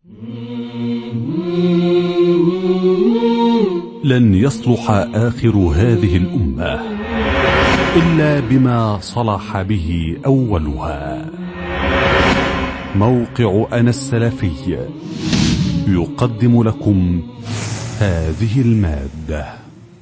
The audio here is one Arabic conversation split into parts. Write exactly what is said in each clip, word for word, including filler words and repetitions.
لن يصلح آخر هذه الأمة إلا بما صلح به أولها. موقع أنا السلفي يقدم لكم هذه المادة.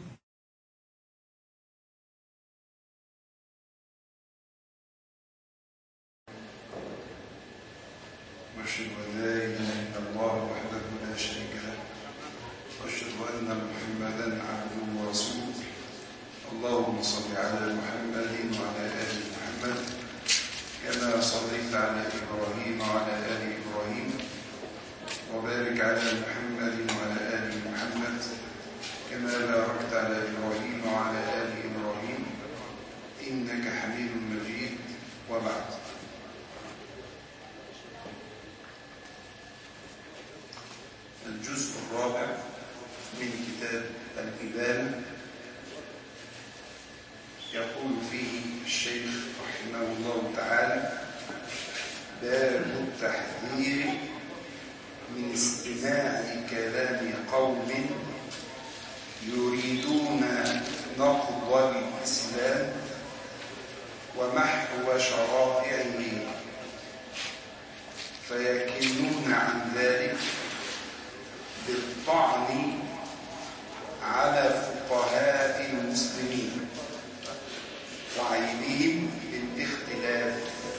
وأشهد أن لا إله إلا الله وحده لا شريك له، وأشهد أن محمدا عبده ورسوله. اللهم صل على محمد وعلى آل محمد كما صليت على إبراهيم وعلى آل إبراهيم، وبارك على محمد وعلى آل محمد كما باركت على إبراهيم وعلى آل إبراهيم إنك حميد مجيد. وبعد، الجزء الرابع من كتاب الإبانة، يقول فيه الشيخ رحمه الله تعالى: باب التحذير من استماع كلام قوم يريدون نقض الإسلام ومحو شرائعه، فيكنون عن ذلك بالطعن على فقهاء المسلمين وعيبهم بالاختلاف.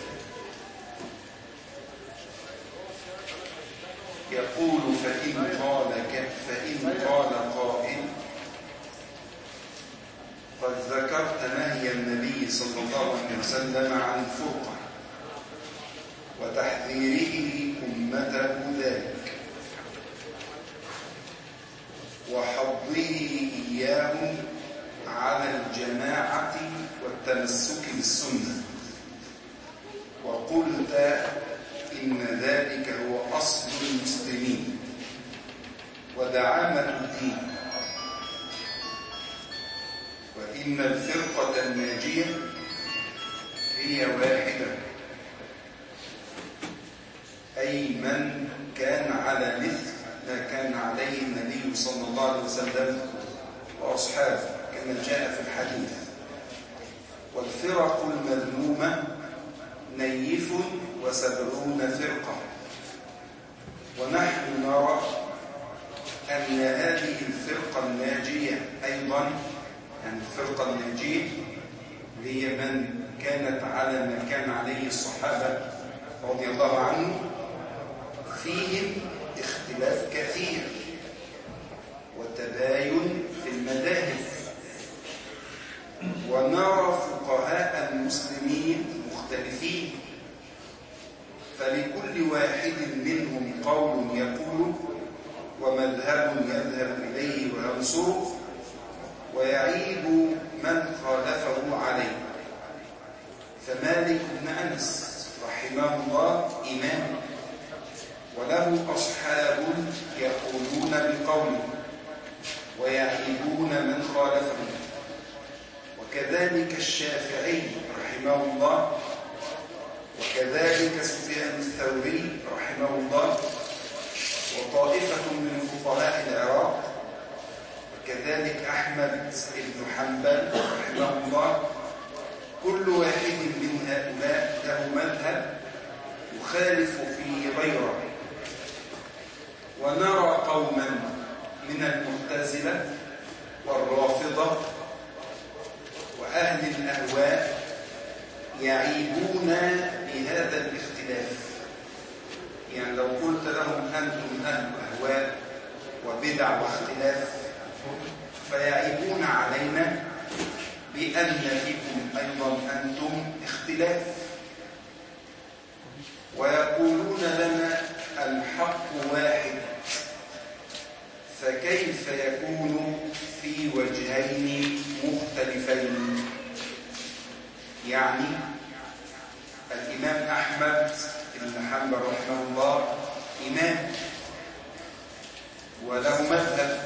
يقول: فإن قال فإن قال قائل: قد ذكرت نهي النبي صلى الله عليه وسلم عن الفرقة وتحذيره أمته ذلك وحضه إياهم على الجماعة والتمسك بالسنة، وقلت إن ذلك هو أصل المسلمين ودعامة الدين، وإن الفرقة الناجية هي واحدة، أي من كان على مثل ما كان عليه النبي صلى الله عليه وسلم وأصحابه كما جاء في الحديث. والفرق المذمومة نيف وسبعون فرقة، ونحن نرى أن هذه الفرقة الناجية أيضا، يعني الفرقة الناجية هي من كانت على ما كان عليه الصحابة رضي الله عنهم، فيهم اختلاف كثير وتباين في المذاهب، ونرى فقهاء المسلمين مختلفين، فلكل واحد منهم قول يقول ومذهب يذهب إليه وينصره، ويعيب من خالفه عليه. فمالك بن أنس رحمه الله إمام، وله أصحاب يقولون بقوله ويعيبون من خالفه، وكذلك الشافعي رحمه الله، وكذلك سفيان الثوري رحمه الله، وطائفة من فقهاء العراق، وكذلك أحمد بن حنبل رحمه الله. كل واحد من هؤلاء له مذهب يخالف فيه غيره. ونرى قوما من المعتزلة والرافضة وأهل الأهواء يعيبون بهذا الاختلاف، يعني لو قلت لهم أنتم أهل أهواء وبدع واختلاف، فيعيبون علينا بأن فيكم أيضا أنتم اختلاف، ويقولون لنا الحق واحد، فكيف يكون في وجهين مختلفين؟ يعني الإمام أحمد بن حنبل رحمه الله إمام وله مذهب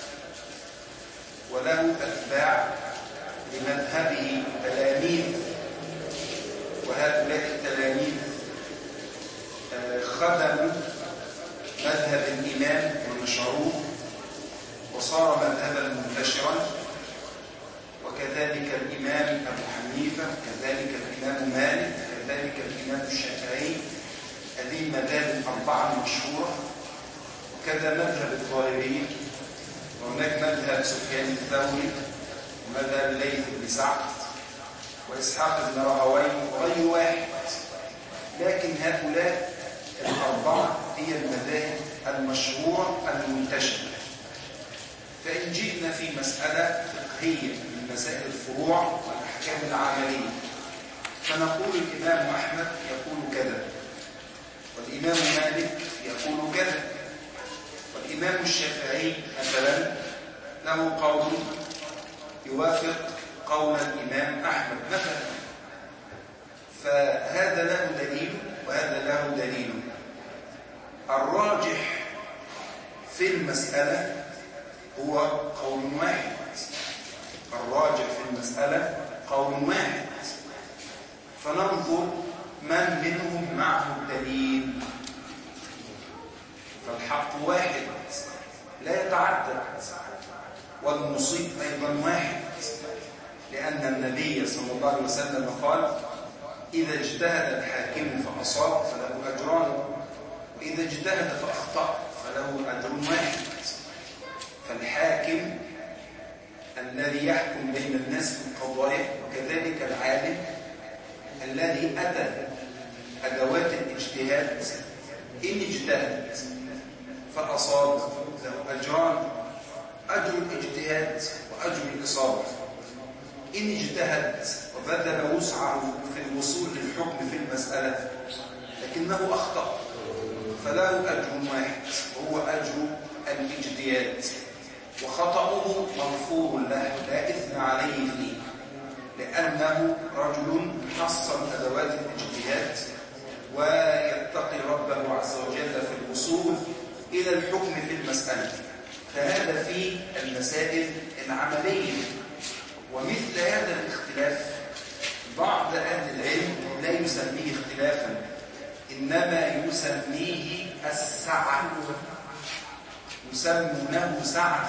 وله أتباع لمذهبه تلاميذ، وهؤلاء التلاميذ خدموا نشروه وصار مذهبا منتشرا، وكذلك الإمام أبو حنيفة، كذلك الإمام مالك، كذلك الإمام الشافعي، هذه المذاهب الأربعة المشهورة، وكذا مذهب الظاهرية، وهناك مذهب سفيان الثوري، ومذهب الليث بن سعد، وإسحاق بن راهويه وغير واحد. لكن هؤلاء الأربعة هي المذاهب المشهورة المنتشرة. فإن جئنا في مسألة فقهية من مسائل الفروع والأحكام العملية، فنقول الإمام أحمد يقول كذا، والإمام مالك يقول كذا، والإمام الشافعي مثلا له قول يوافق قول الإمام أحمد مثلا، فهذا له دليل وهذا له دليل. الراجح في المسألة هو قول واحد، الراجح في المسألة قول واحد، فننظر من منهم معه الدليل. فالحق واحد لا يتعدد، والمصيب أيضا واحد، لأن النبي صلى الله عليه وسلم قال: إذا اجتهد الحاكم فأصاب فله أجران، وإذا اجتهد فأخطأ فله أجر واحد. فالحاكم الذي يحكم بين الناس في القضايا، وكذلك العالم الذي أتى أدوات الاجتهاد، إن اجتهد فأصاب له أجران: أجر الاجتهاد وأجر الإصابة. إن اجتهد وبذل وسعه في الوصول للحكم في المسألة لكنه أخطأ فله أجر واحد، وهو أجر الاجتهاد، وخطأه مغفور له لا إثم عليه فيه، لأنه رجل حصل أدوات الاجتهاد ويتقي ربه عز وجل في الوصول إلى الحكم في المسألة. فهذا في المسائل العملية. ومثل هذا الاختلاف بعض أهل العلم لا يسميه اختلافا، إنما يسميه السعة، يسمونه سعة.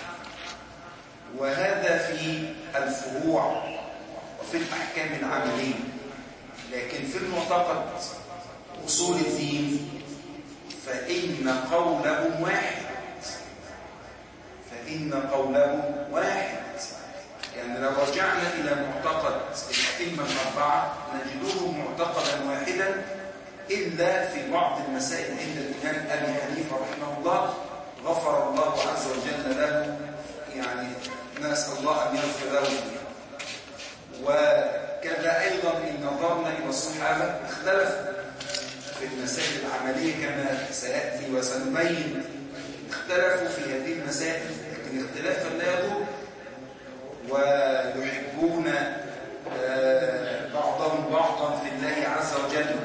وهذا في الفروع وفي الأحكام العملية. لكن في المعتقد أصول الدين فإن قولهم واحد، فإن قولهم واحد. يعني لو رجعنا إلى معتقد الأئمة الأربعة نجدهم معتقدا واحدا، إلا في بعض المسائل عند الإمام أبي حنيفة رحمه الله غفر الله عز وجل له، يعني نسأل الله أن يغفر له. وكذا أيضا إن نظرنا إلى الصحابة اختلفوا في المسائل العملية كما سيأتي وسنبين، اختلفوا في هذه المسائل، لكن اختلافا لا يضر، ويحبون بعضهم بعضا في الله عز وجل.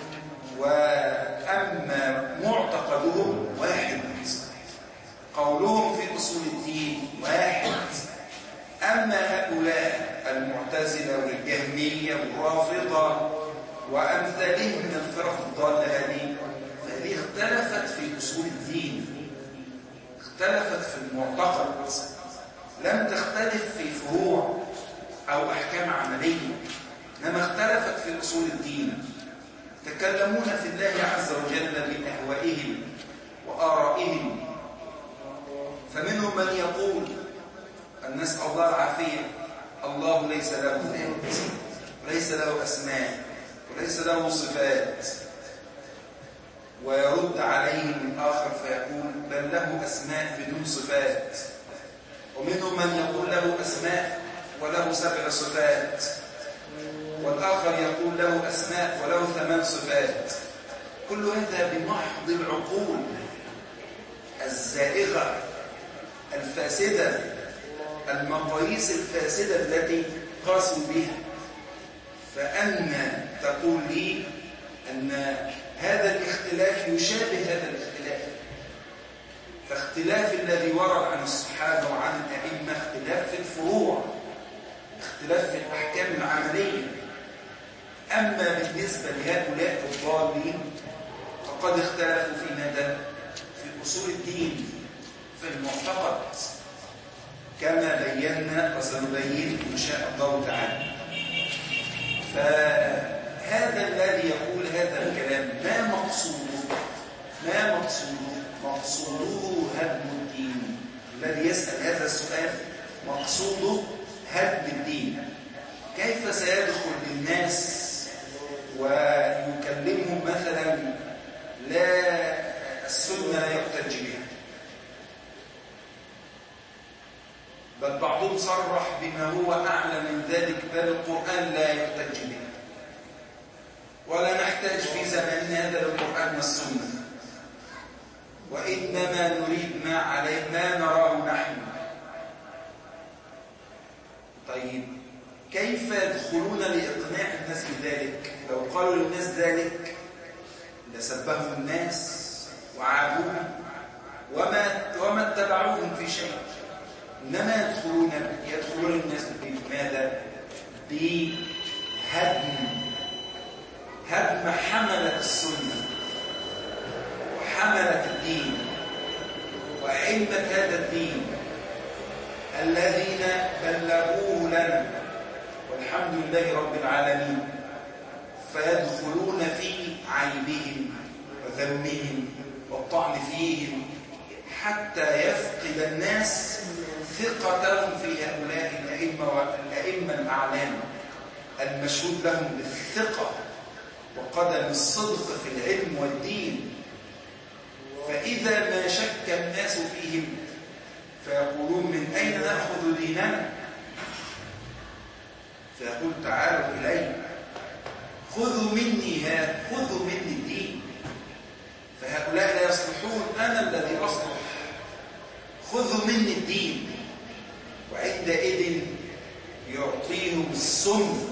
وأما معتقدهم واحد، قولهم في أصول الدين واحد. أما هؤلاء المعتزلة والجهمية والرافضة وأمثالهم من الفرق الضالة هذه، فهذه اختلفت في أصول الدين، اختلفت في المعتقد، لم تختلف في فروع أو أحكام عملية، إنما اختلفت في أصول الدين. تكلمون في الله عز وجل بأهوائهم وآرائهم، فمنهم من يقول أن نسأل الله العافية الله ليس له ذات وليس له أسماء وليس له صفات، ويرد عليهم الآخر فيقول بل له أسماء بدون صفات. ومنهم من يقول له أسماء وله سبع صفات، والآخر يقول له أسماء وله ثمان صفات. كل هذا بمحض العقول الزائغة الفاسدة، المقاييس الفاسدة التي قاسوا بها. فأنا تقول لي أن هذا الاختلاف يشابه هذا الاختلاف، فاختلاف الذي ورد عن الصحابة وعن الأئمة اختلاف في الفروع، اختلاف في الأحكام العملية. أما بالنسبة لهؤلاء الضالين فقد اختلفوا في ماذا؟ في أصول الدين، المعتقد كما بينا وسنبين إن شاء الله تعالى. فهذا الذي يقول هذا الكلام ما مقصوده؟ ما مقصوده؟ مقصوده هدم الدين. الذي يسأل هذا السؤال مقصوده هدم الدين. كيف سيدخل للناس ويكلمهم مثلا لا السنة لا يحتج بها، بل بعضهم صرح بما هو أعلى من ذلك، بل القرآن لا يحتج به، ولا نحتاج في زماننا هذا للقرآن والسنة، وإنما نريد ما عليه ما نراه نحن. طيب كيف يدخلون لإقناع الناس بذلك؟ لو قالوا للناس ذلك لسبهم الناس وعابوهم وما وما اتبعوهم في شيء. إنما يدخلون يدخلون الناس بماذا؟ بهدم هدم حملة السنة وحملة الدين وأئمة هذا الدين الذين بلغوه لنا والحمد لله رب العالمين، فيدخلون في عيبهم وذمهم والطعن فيهم حتى يفقد الناس ثقتهم في هؤلاء الأئمة والأئمة الأعلام المشهود لهم بالثقة وقدم الصدق في العلم والدين. فإذا ما شك الناس فيهم فيقولون من أين نأخذ ديننا؟ فيقول تعالوا إلي خذوا مني هذا، خذوا مني الدين. فهؤلاء لا يصلحون، أنا الذي أصلح، خذوا مني الدين. وعندئذ يعطيهم السم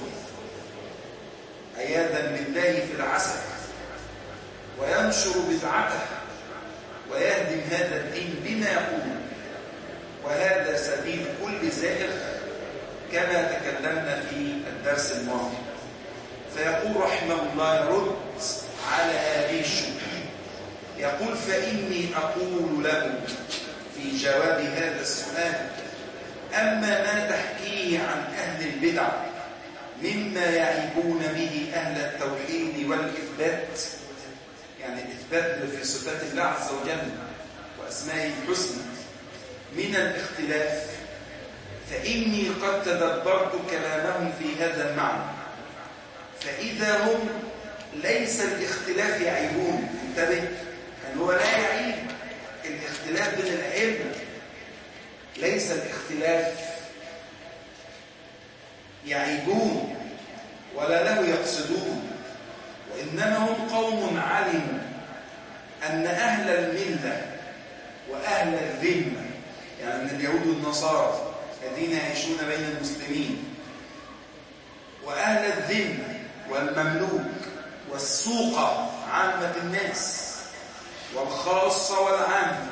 عياذا بالله في العسل وينشر بدعته ويهدم هذا الدين بما يقول. وهذا سبيل كل زائغ كما تكلمنا في الدرس الماضي. فيقول رحمه الله يرد على هذه الشبهة، يقول فإني أقول له في جواب هذا السؤال أما ما تحكيه عن أهل البدع مما يعيبون به أهل التوحيد والإثبات، يعني الإثبات في صفات الله عز وجل وأسمائه الحسنى من الاختلاف، فإني قد تدبرت كلامهم في هذا المعنى، فإذا هم ليس الاختلاف يعيبون. انتبه، أن هو لا يعيب الاختلاف بين الأئمة، ليس الاختلاف يعيبون ولا له يقصدون، وإنما هم قوم علموا أن أهل الملة وأهل الذمة، يعني من اليهود والنصارى الذين يعيشون بين المسلمين، وأهل الذمة والمملوك والسوقة عامة الناس والخاصة والعامة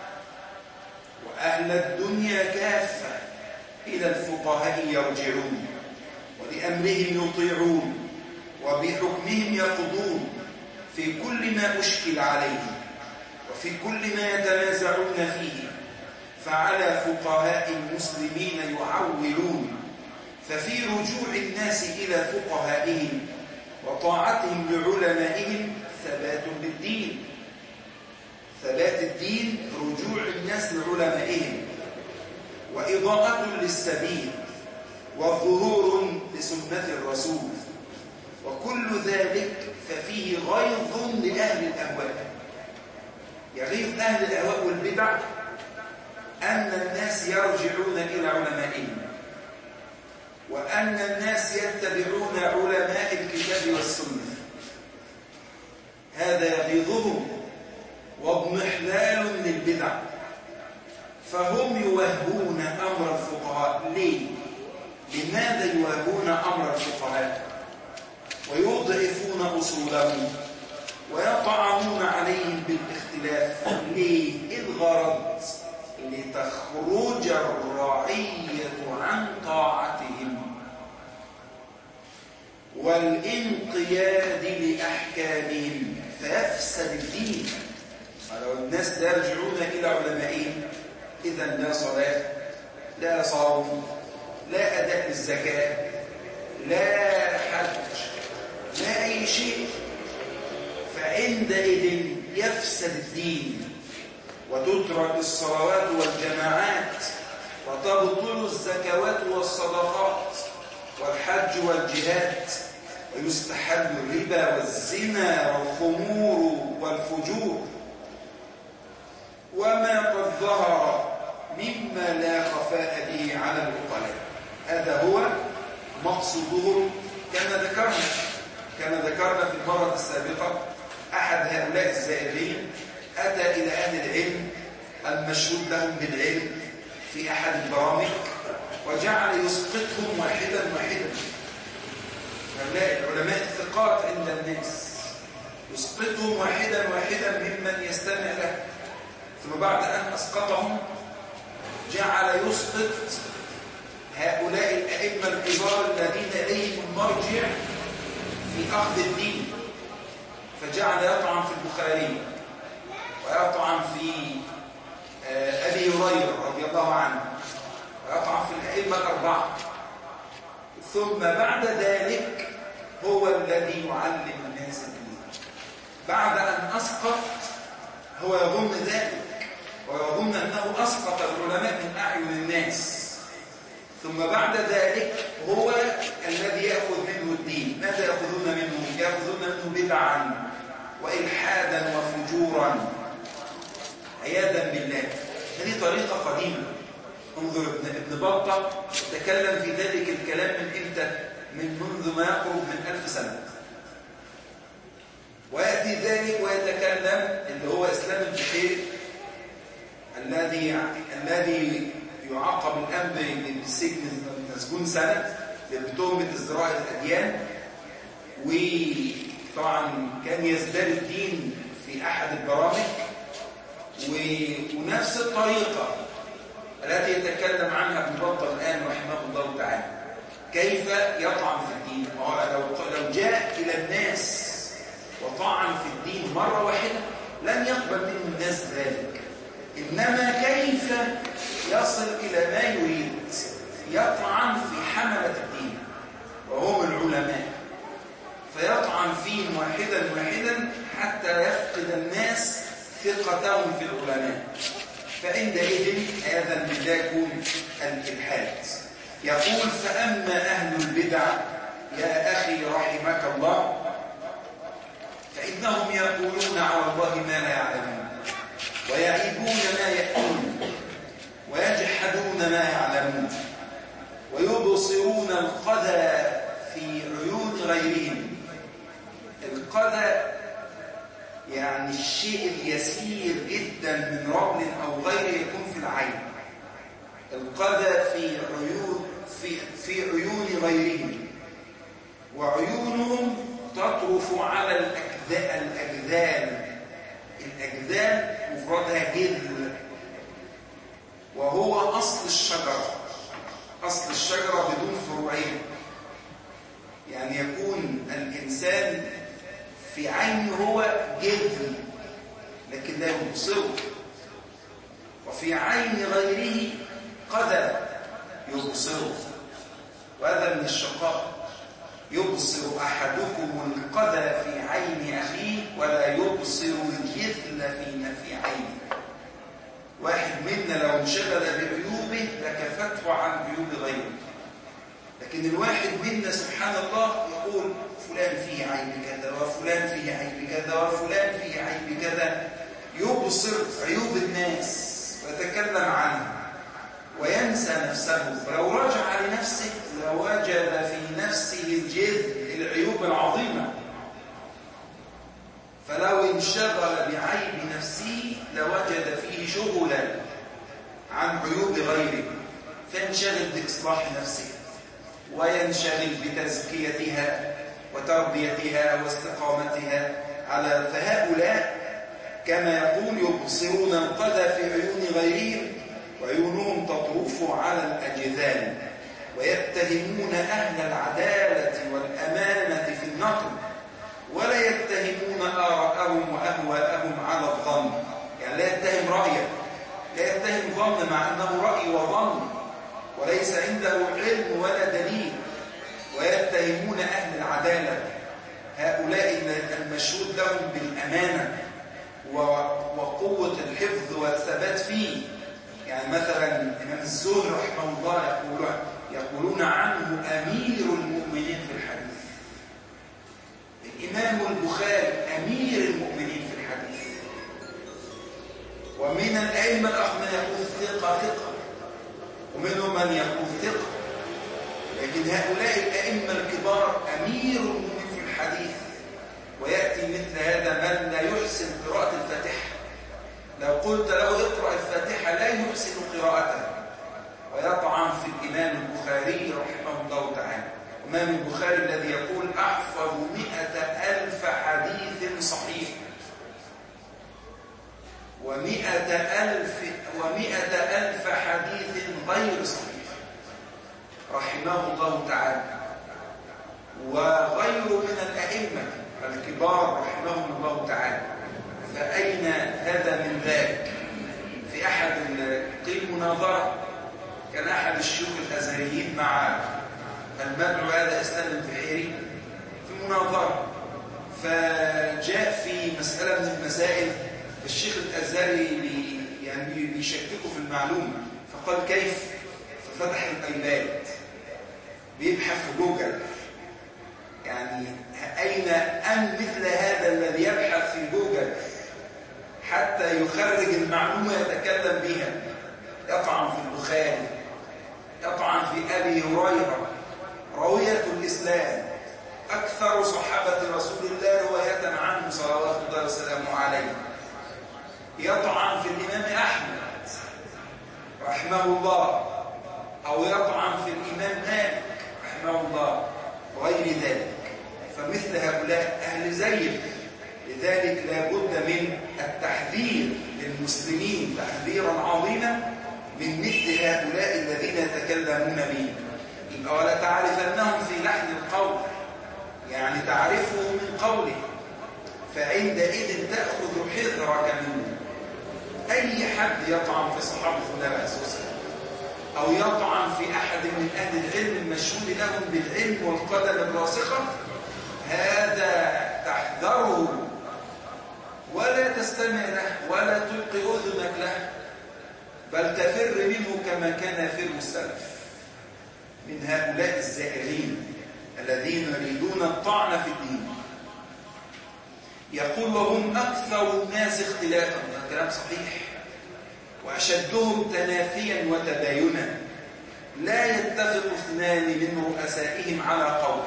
وأهل الدنيا كافة إلى الفقهاء يرجعون ولأمرهم يطيعون وبحكمهم يقضون في كل ما أشكل عليه وفي كل ما يتنازعون فيه، فعلى فقهاء المسلمين يعولون. ففي رجوع الناس إلى فقهائهم وطاعتهم لعلمائهم ثبات للدين، ثبات الدين رجوع الناس لعلمائهم، وإضاءة للسبيل، وظهور لسنة الرسول، وكل ذلك ففيه غيظ لأهل الأهواء. يغيظ أهل الأهواء والبدع أن الناس يرجعون إلى علمائهم، وأن الناس يتبعون علماء الكتاب والسنة، هذا يغيظهم واضمحلال للبدع. فهم يوهون أمر الفقهاء. ليه؟ لماذا يوهون أمر الفقهاء ويضعفون أصولهم ويطعنون عليهم بالاختلاف؟ ليه؟ الغرض لتخرج الرعية عن طاعتهم والانقياد لأحكامهم فيفسد الدين. ولو الناس لا يرجعون إلى علمائهم إذا لا صلاة، لا صوم، لا أداء الزكاة، لا حج، لا أي شيء، فعندئذ يفسد الدين وتترك الصلوات والجماعات وتبطل الزكوات والصدقات والحج والجهاد ويستحل الربا والزنا والخمور والفجور وما قد ظهر مما لا خفاء به على العقلاء. هذا هو مقصودهم كما ذكرنا كما ذكرنا في المرة السابقة. أحد هؤلاء الزائرين أتى إلى أهل العلم المشهود لهم بالعلم في أحد البرامج وجعل يسقطهم واحدا واحدا. هؤلاء العلماء الثقات عند الناس يسقطهم واحدا واحدا ممن يستمع له، ثم بعد أن أسقطهم جعل يسقط هؤلاء الأئمة الكبار الذين إليهم المرجع في أخذ الدين، فجعل يطعن في البخاري ويطعن في أبي هريرة رضي الله عنه ويطعن في الأئمة الأربعة، ثم بعد ذلك هو الذي يعلم الناس الدين. بعد أن أسقط هو يظن ذلك ويظن أنه أسقط العلماء من أعين الناس، ثم بعد ذلك هو الذي يأخذ منه الدين. ماذا يأخذون منه؟ يأخذون منه بدعا وإلحادا وفجورا عياذا بالله. هذه طريقة قديمة. انظر ابن, ابن بطة تكلم في ذلك الكلام من إمتى؟ من منذ ما يقرب من ألف سنة. ويأتي ذلك ويتكلم اللي هو إسلام البحير الذي الذي يعاقب الآن بالسجن مسجون سنة بتهمة ازدراء الأديان، وطبعا كان يزداد الدين في أحد البرامج، ونفس الطريقة التي يتكلم عنها ابن بطة الآن رحمه الله تعالى كيف يطعن في الدين. لو جاء إلى الناس وطعن في الدين مرة واحدة لن يقبل منه الناس ذلك، إنما كيف يصل إلى ما يريد. يطعن في حملة الدين وهم العلماء، فيطعن فيهم واحدا واحدا حتى يفقد الناس ثقتهم في العلماء، فعندئذ هذا بالله يكون الإلحاد. يقول: فأما أهل البدع يا أخي رحمك الله فإنهم يقولون على الله ما لا يعلمون ويعيبون ما يأتون ويجحدون ما يعلمون ويبصرون القذى في عيون غيرهم. القذى يعني الشيء اليسير جدا من رمل أو غيره يكون في العين. القذى في عيون في في عيون غيرهم، وعيونهم تطرف على الأجذال. الأجذال مفردها جذل، وهو أصل الشجرة. أصل الشجرة بدون فروعين، يعني يكون الإنسان في عينه هو جذل لكن لا يبصره، وفي عين غيره قذى يبصره، وهذا من الشقاء. يبصر أحدكم القذى في عين أخيه ولا يبصر الجذل في عينه. واحد منا لو انشغل بعيوبه لكفته عن عيوب غيره، لكن الواحد منا سبحان الله يقول فلان فيه عيب كذا وفلان فيه عيب كذا وفلان فيه عيب كذا، يبصر عيوب الناس ويتكلم عنها وينسى نفسه. فلو رجع لنفسه لوجد في نفسه الجذل العيوب العظيمة، فلو انشغل بعيب نفسه لوجد فيه شغلا عن عيوب غيره، فينشغل بإصلاح نفسه وينشغل بتزكيتها وتربيتها واستقامتها على. فهؤلاء كما يقول يبصرون القذى في عيون غيرهم وعيونهم تطرف على الأجذال، ويتهمون أهل العدالة والأمانة في النقل ولا يتهمون آراءهم وأهواءهم على الظن. يعني لا يتهم رأيه، لا يتهم ظن مع مع أنه رأي وظن وليس عنده علم ولا دليل، ويتهمون أهل العدالة هؤلاء المشهود لهم بالأمانة وقوة الحفظ والثبات فيه. يعني مثلا الإمام الزهري رحمه الله يقولون, يقولون عنه أمير المؤمنين في الحديث. الإمام البخاري أمير المؤمنين في الحديث. ومن الأئمة الآخر من يقول ثقة ثقة، ومنهم من يقول ثقة، لكن هؤلاء الأئمة الكبار أمير المؤمنين في الحديث. ويأتي مثل هذا من لا يحسن قراءة الفاتحة، لو قلت له اقرأ الفاتحة لا يحسن قراءتها، ويطعن في الإمام البخاري رحمه الله تعالى. الإمام البخاري الذي يقول أحفظ مئة ألف حديث صحيح ومئة ألف ومئة ألف حديث غير صحيح رحمه الله تعالى، وغيره من الأئمة الكبار رحمهم الله تعالى. فأين هذا من ذلك؟ في أحد قيل مناظرة، كان أحد الشيوخ الأزهريين مع المدعو هذا إسلام البحيري في مناظرة، فجاء في مسألة من المسائل الشيخ الأزهري يعني بيشككوا في المعلومة، فقال كيف؟ ففتح الأيباد بيبحث في جوجل، يعني أين أن مثل هذا الذي يبحث في جوجل حتى يخرج المعلومة يتكلم بها، يطعن في البخاري، يطعن في أبي هريرة روية الإسلام، أكثر صحابة رسول الله رواية عنه صلوات الله وسلامه عليه، يطعن في الإمام أحمد رحمه الله، أو يطعن في الإمام مالك رحمه الله وغير ذلك. فمثل هؤلاء أهل زيغ، لذلك لا بد من التحذير للمسلمين تحذيرا عظيما من مثل هؤلاء الذين يتكلمون به. يبقى ولا تعرفنهم في لحن القول، يعني تعرفه من قوله، فعندئذ تأخذ حذرك منه. أي حد يطعن في صحابة النبي عليه الصلاة والسلام أو يطعن في أحد من أهل العلم المشهود لهم بالعلم والقدم الراسخة، هذا تحذره ولا تستمع له ولا تلقي أذنك له، بل تفر منه كما كان يفر السلف من هؤلاء الزائرين الذين يريدون الطعن في الدين. يقول وهم أكثر الناس اختلافا، هذا كلام صحيح، وأشدهم تنافيا وتباينا، لا يتفق اثنان من رؤسائهم على قول،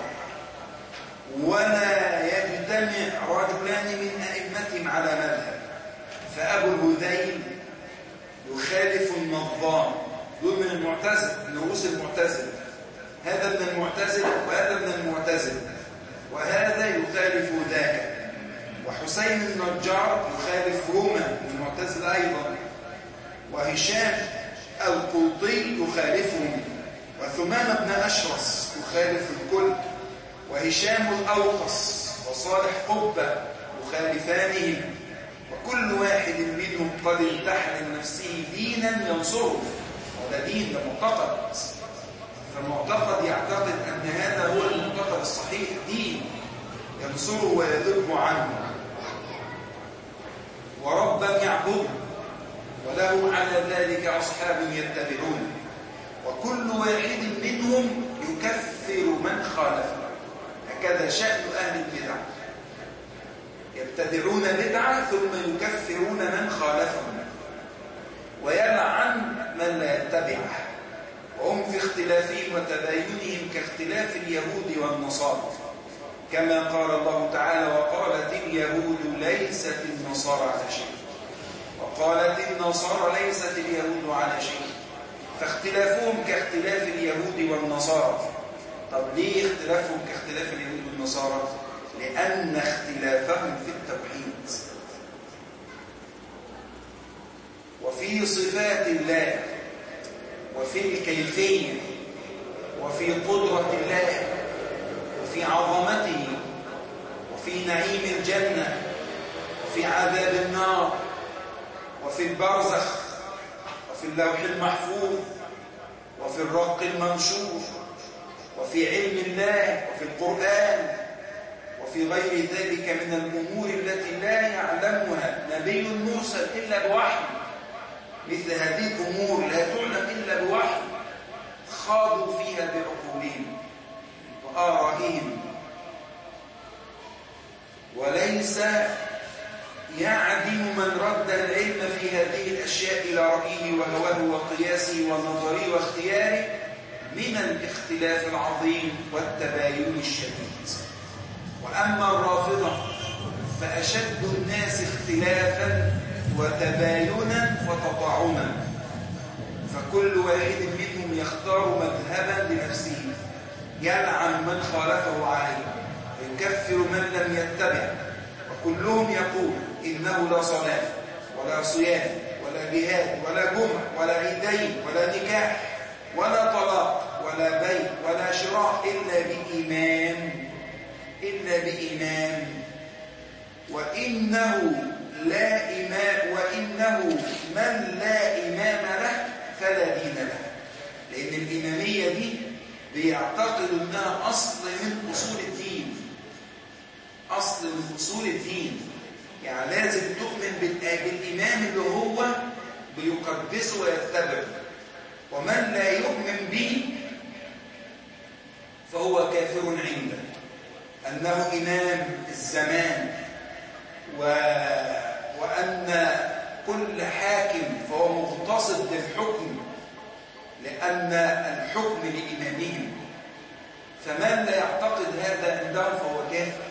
ولا يجتمع رجلان من أئمتهم على مذهب. فأبو الهذيل يخالف النظام، دول من المعتزلة، من رؤوس المعتزلة، هذا من المعتزلة وهذا من المعتزلة، وهذا يخالف ذاك. وحسين النجار يخالف روما من المعتزلة أيضا، وهشام القلطي يخالفهم، وثمان بن أشرس يخالف الكل، وهشام الأوقص وصالح قبة يخالفانهم، وكل واحد منهم قد امتحن لنفسه دينا ينصره. وده دين، ده معتقد، فالمعتقد يعتقد أن هذا هو المعتقد الصحيح، دين ينصره ويذب عنه، وربا يعبده، وله على ذلك أصحاب يتبعون، وكل واحد منهم يكفر من خالفه. هكذا شأن أهل البدع، يبتدعون بدعة ثم يكفرون من خالفهم ويلعن من لا يتبعه. وهم في اختلافهم وتباينهم كاختلاف اليهود والنصارى، كما قال الله تعالى وقالت اليهود ليست النصارى على شيء، وقالت النصارى ليست اليهود على شيء، فاختلافهم كاختلاف اليهود والنصارى. طب ليه اختلافهم كاختلاف اليهود والنصارى؟ لأن اختلافهم في التوحيد وفي صفات الله وفي الكيفية وفي قدرة الله وفي عظمته وفي نعيم الجنة وفي عذاب النار وفي البرزخ وفي اللوح المحفوظ وفي الرق المنشور وفي علم الله وفي القرآن وفي غير ذلك من الأمور التي لا يعلمها نبي مرسل إلا بوحي. مثل هذه الأمور لا تعلم إلا بوحي، خاضوا فيها بعقولهم وآرائهم. وليس يعدم من رد العلم في هذه الأشياء إلى رأيه وهواه وقياسه ونظره واختياره من الاختلاف العظيم والتباين الشديد. وأما الرافضة فأشد الناس اختلافا وتباينا وتطاعنا، فكل واحد منهم يختار مذهبا لنفسه يلعن من خالفه عليه ويكفر من لم يتبع، وكلهم يقول إنه لا صلاة ولا صيام ولا جهاد ولا جمع ولا عيدين ولا نكاح ولا طلاق ولا بيع ولا شراء إلا بإمام إلا بإمام وإنه لا إمام وإنه من لا إمام له فلا دين له. لأن الإمامية دي بيعتقدوا أنها أصل من أصول الدين، أصل من أصول الدين. يعني لازم تؤمن بالإمام اللي هو بيقدسه ويتبعه، ومن لا يؤمن به فهو كافر عنده أنه إمام الزمان، و... وأن كل حاكم فهو مغتصب للحكم لأن الحكم لإمامهم. فمن لا يعتقد هذا عندهم فهو كافر.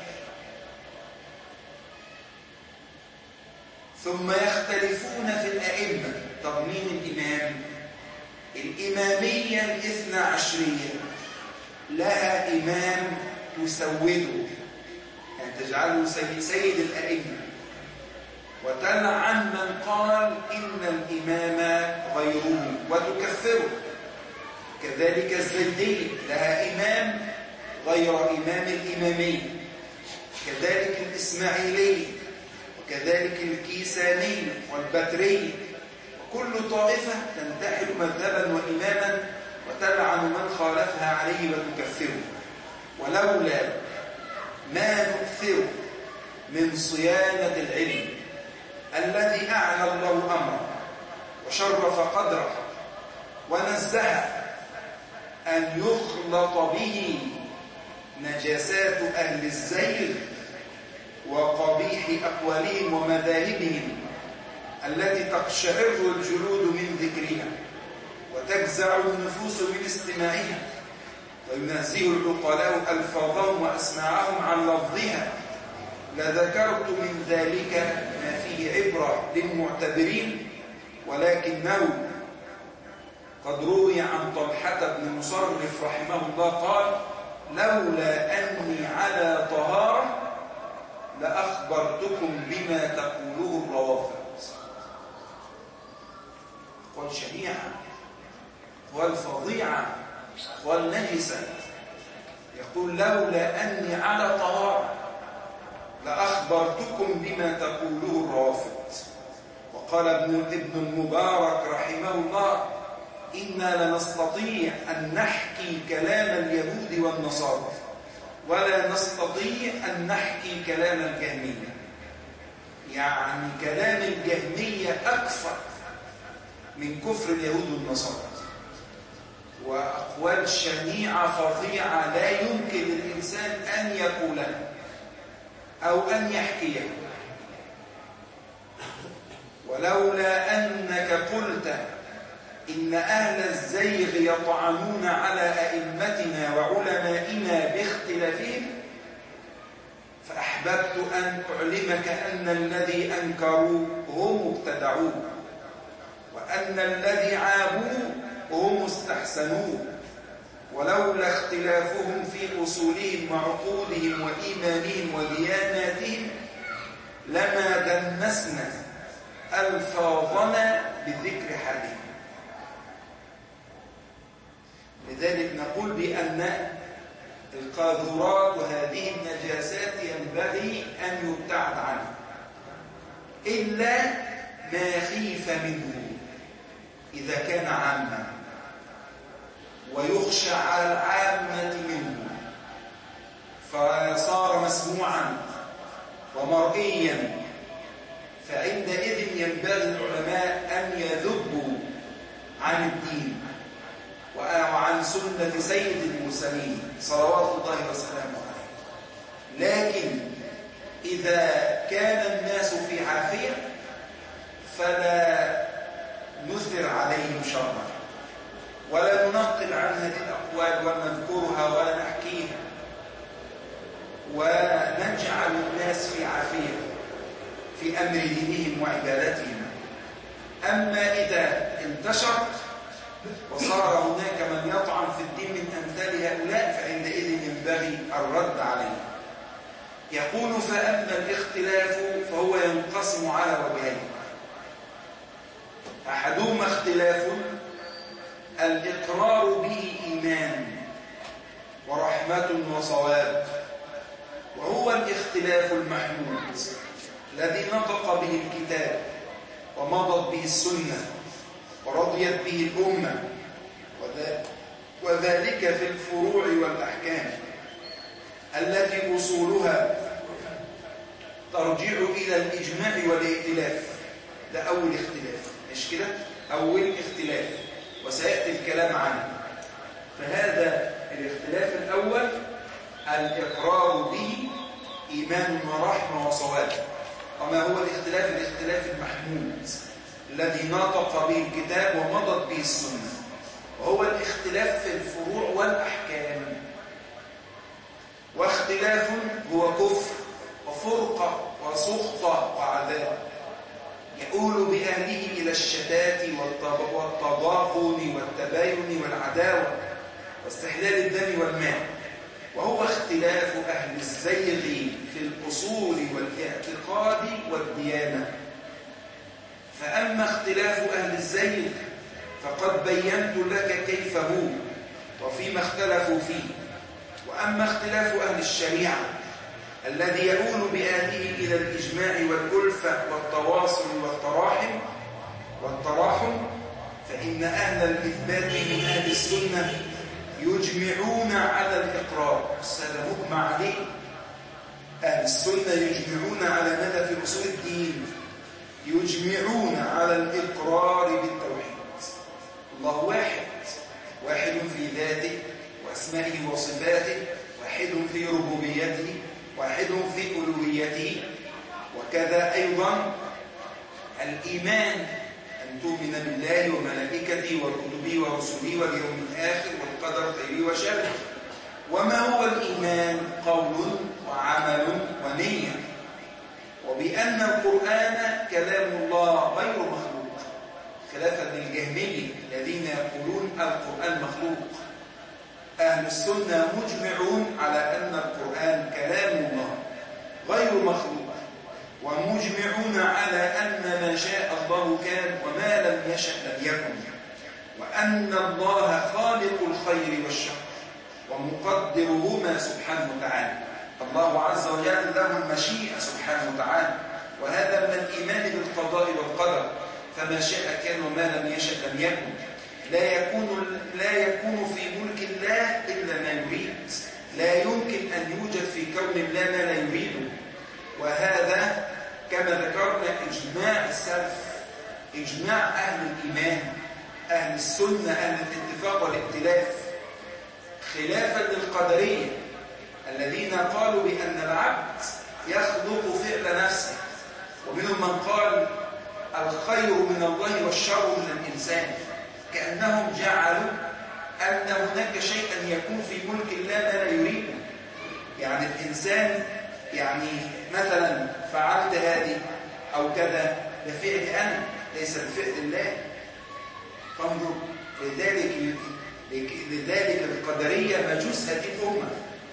ثم يختلفون في الأئمة. طب مين الإمام؟ الإمامية الاثنى عشرية لها إمام تسوده، يعني تجعله سيد الأئمة، وتلعن من قال إن الإمام غيره وتكفره. كذلك الزيدية لها إمام غير إمام الإمامية، كذلك الإسماعيلية، وكذلك الكيسانية والبترية. وكل طائفة تنتحل مذهبا وإماما وتلعن من خالفها عليه وتكفره. ولولا ما نكثر من صيانة العلم الذي أعلى الله أمره وشرف قدره ونزه أن يخلط به نجاسات أهل الزيغ وقبيح أقوالهم ومذاهبهم التي تقشعر الجلود من ذكرها وتجزع النفوس من استماعها، وينزه العقلاء ألفاظهم وأسماعهم عن لفظها، لذكرت من ذلك ما فيه عبرة للمعتبرين، ولكنه قد روي عن طلحة بن مصرف رحمه الله قال: لولا أني على طهارة لأخبرتكم بما تقوله الروافض. والشنيعة والفظيعة والنجسة، يقول: لولا أني على طهارة لأخبرتكم بما تقوله الروافض. وقال ابن ابن المبارك رحمه الله: إنا لنستطيع أن نحكي كلام اليهود والنصارى ولا نستطيع أن نحكي كلام الجهمية. يعني كلام الجهمية أكثر من كفر اليهود والنصارى، وأقوال شنيعة فظيعة لا يمكن للإنسان أن يقولها أو أن يحكيها. ولولا أنك قلت إن أهل الزيغ يطعنون على أئمتنا وعلمائنا باختلافهم فأحببت أن أعلمك أن الذي أنكروا هم ابتدعوه، وأن الذي عابوا هم استحسنوه، ولولا اختلافهم في أصولهم وعقودهم وإيمانهم ودياناتهم لما دنسنا ألفاظنا بذكر حالهم. لذلك نقول بأن القاذورات وهذه النجاسات ينبغي أن يبتعد عنها إلا ما خيف منه. إذا كان عاما ويخشى على العامة منه فصار مسموعا ومرئيا، فعندئذ ينبغي العلماء أن يذبوا عن الدين وعن سنة سيد المرسلين صلوات الله وسلامه عليه. لكن إذا كان الناس في عافية فلا نثر عليهم شرا ولا ننقل عن هذه الأقوال ونذكرها ولا نحكيها، ونجعل الناس في عافية في أمر دينهم وعبادتهم. أما إذا انتشر وصار هناك من يطعن في الدين من أمثال هؤلاء فعندئذ ينبغي الرد عليه. يقول فأما الاختلاف فهو ينقسم على وجهين: أحدهما اختلاف الإقرار به إيمان ورحمة وصواب، وهو الاختلاف المحمود الذي نطق به الكتاب ومضت به السنة ورضيت به الأمة، وذلك في الفروع والأحكام التي أصولها ترجع إلى الإجماع والائتلاف. ده أول اختلاف، مش كده؟ أول اختلاف وسيأتي الكلام عنه. فهذا الاختلاف الأول الإقرار به إيمان ورحمة وصواب. وما هو الاختلاف؟ الاختلاف المحمود الذي نطق به الكتاب ومضت به السنة، وهو الاختلاف في الفروع والأحكام. واختلاف هو كفر وفرقة وسخطة وعذاب يؤول بأهله إلى الشتات والتضاغن والتباين والعداوة واستحلال الدم والمال، وهو اختلاف أهل الزيغ في الأصول والاعتقاد والديانة. فأما اختلاف أهل الزيغ فقد بينت لك كيف هو وفيما اختلفوا فيه. وأما اختلاف أهل الشريعة الذي يؤول بأهله إلى الإجماع والألفة والتواصل والتراحم والتراحم فإن أهل الإثبات من أهل السنة يجمعون على الإقرار. هذا مجمع عليه. أهل السنة يجمعون على ماذا في أصول الدين؟ يجمعون على الإقرار بالتوحيد. الله واحد، واحد في ذاته وأسمائه وصفاته، واحد في ربوبيته، واحد في ألوهيته. وكذا أيضا الإيمان أن تؤمن بالله وملائكته وكتبه ورسله واليوم الآخر والقدر خيره وشره. وما هو الإيمان؟ قول وعمل ونية. وبأن القرآن كلام الله غير مخلوق، خلافا للجهمية الذين يقولون القرآن مخلوق. أهل السنة مجمعون على أن القرآن كلام الله غير مخلوق، ومجمعون على أن ما شاء الله كان وما لم يشأ لم يكن، وأن الله خالق الخير والشر ومقدرهما سبحانه وتعالى. الله عز وجل له المشيئة سبحانه وتعالى، وهذا من الإيمان بالقضاء والقدر. فما شاء كان وما لم يشأ لم يكن. لا يكون لا يكون في ملك الله إلا ما يريد. لا يمكن أن يوجد في كون الله ما لا يريده. وهذا كما ذكرنا إجماع السلف، إجماع أهل الإيمان، أهل السنة، أهل الاتفاق والائتلاف، خلافا للقدرية الذين قالوا بأن العبد يخلق فعل نفسه. ومنهم من قال الخير من الله والشر من الإنسان، كأنهم جعلوا أن هناك شيئا يكون في ملك الله ما لا يريده. يعني الإنسان يعني مثلا فعلت هذه أو كذا بفعل أنا ليس بفعل الله. فانظر، لذلك لذلك القدرية مجوس هذه الأمة.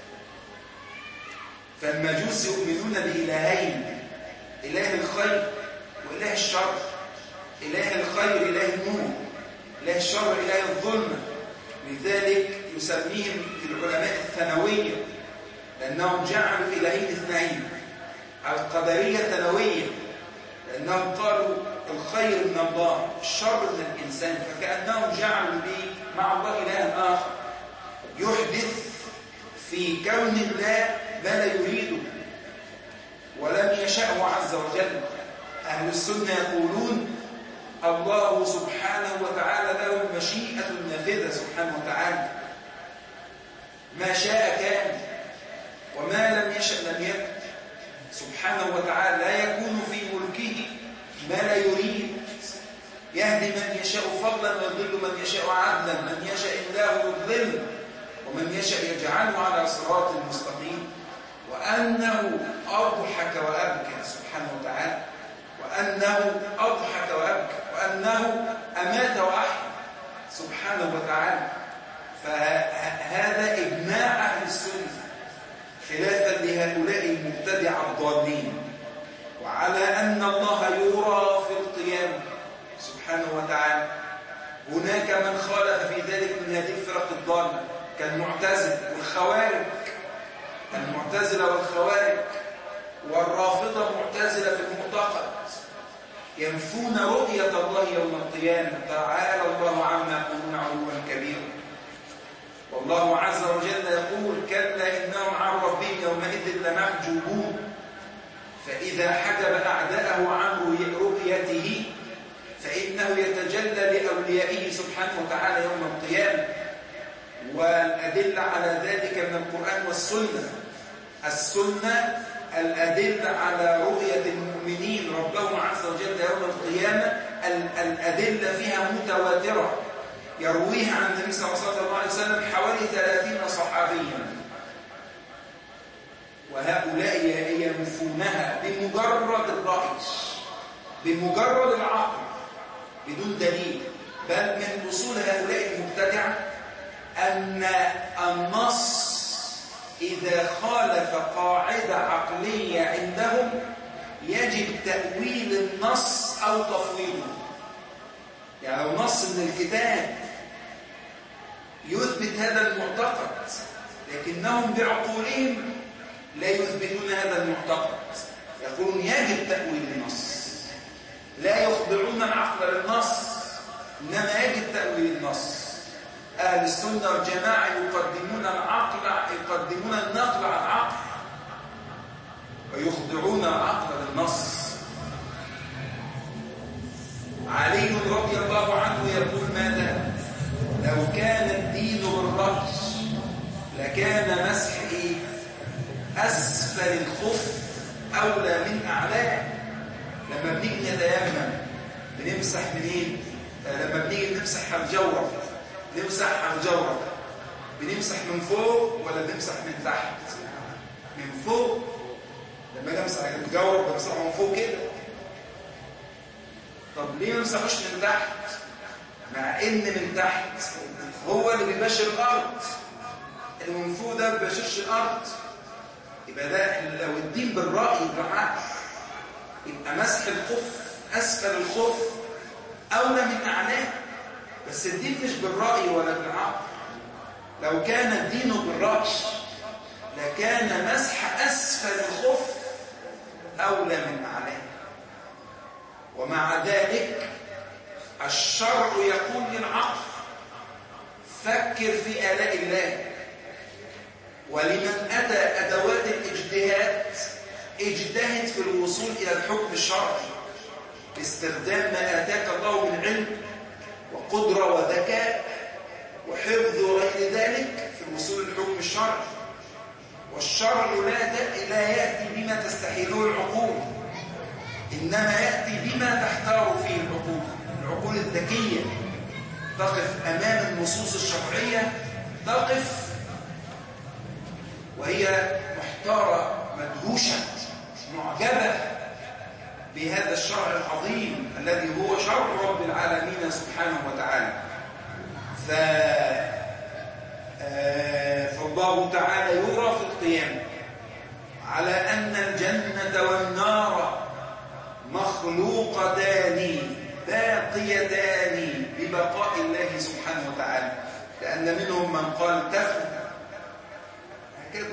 فالمجوس يؤمنون بإلهين، إله الخير وإله الشر. إله الخير إله النور، إله الشر إله الظلمة. لذلك يسميهم العلماء الثانوية، لأنهم جعلوا إلهين اثنين. القدرية ثانوية لأنهم قالوا الخير من الله، الشر من الإنسان، فكأنهم جعلوا به مع الله إلها آخر يحدث في كون الله ما لا يريده ولم يشأه عز وجل. أهل السنة يقولون الله سبحانه وتعالى له المشيئة النافذة سبحانه وتعالى، ما شاء كان وما لم يشأ لم يكن سبحانه وتعالى. لا يكون في ملكه ما لا يريد، يهدي من يشاء فضلا ويضل من يشاء عدلا، من يشاء الله يضل ومن يشاء يجعله على صراط مستقيم. وأنه أضحك وأبكى سبحانه وتعالى، وأنه أضحك وأبكى، وأنه أمات وأحيا سبحانه وتعالى. فهذا إجماع أهل السنة خلافا لهؤلاء المبتدعة الضالين. وعلى أن الله يرى في القيامة سبحانه وتعالى. هناك من خالف في ذلك من هذه الفرق الضالة كالمعتزلة والخوارج، المعتزلة والخوارج والرافضة معتزلة في المعتقد، ينفون رؤية الله يوم القيامة. تعالى الله عما يقولون علوا كبيرا. والله عز وجل يقول كلا إنهم عن ربهم يومئذ لمحجوبون، فإذا حجب أعداءه عن رؤيته فإنه يتجلى لأوليائه سبحانه وتعالى يوم القيامة. والأدلة على ذلك من القرآن والسنة. السنة الأدلة على رؤية المؤمنين ربهم عز وجل يوم القيامة، الأدلة فيها متواترة يرويها عن النبي صلى الله عليه وسلم حوالي ثلاثين صحابيا، وهؤلاء ينفونها بمجرد الرأي، بمجرد العقل، بدون دليل. بل من أصول هؤلاء المبتدعة أن النص إذا خالف قاعدة عقلية عندهم يجب تأويل النص أو تفويضه. يعني لو نص من الكتاب يثبت هذا المعتقد لكنهم بعقولهم لا يثبتون هذا المعتقد، يقولون يجب تأويل النص، لا يخضعون العقل للنص إنما يجب تأويل النص. أهل السنة والجماعة يقدمون العقل يقدمون النقل على العقل ويخضعون العقل للنص. علي رضي الله عنه يقول ماذا؟ لو كان الدين بالرأي لكان مسح أسفل الخف أولى من أعلاه. لما بنيجي نتيمم بنمسح منين؟ لما بنيجي نمسح الجورب نمسح الجورب بنمسح من فوق ولا بنمسح من تحت؟ من فوق. لما اجي امسح الجورب بمسحه من فوق كده. طب ليه ما نمسحوش من تحت؟ مع ان من تحت هو اللي بيباشر الارض، اللي من فوق ده ما بيباشرش الارض. يبقى ده لو الدين بالرأي بالعقل يبقى مسح الخف اسفل الخف اولى من اعلاه. بس الدين مش بالرأي ولا بالعقل. لو كان الدين بالرأي لكان مسح أسفل الخف أولى من أعلاه. ومع ذلك الشرع يقول للعقل فكر في آلاء الله. ولمن أتى أدوات الاجتهاد اجتهد في الوصول إلى الحكم الشرعي باستخدام ما آتاك الله من علم وقدرة وذكاء وحفظ غير ذلك في الوصول للحكم الشرعي. والشرع لا لا يأتي بما تستحيله العقول، إنما يأتي بما تحتار فيه العقول. العقول الذكية تقف أمام النصوص الشرعية، تقف وهي محتارة مدهوشة معجبة بهذا الشرع العظيم الذي هو شرع رب العالمين سبحانه وتعالى. ف... فالله تعالى يرى في القيامة على أن الجنة والنار مخلوقتان باقيتان ببقاء الله سبحانه وتعالى، لأن منهم من قال تفنى هكذا.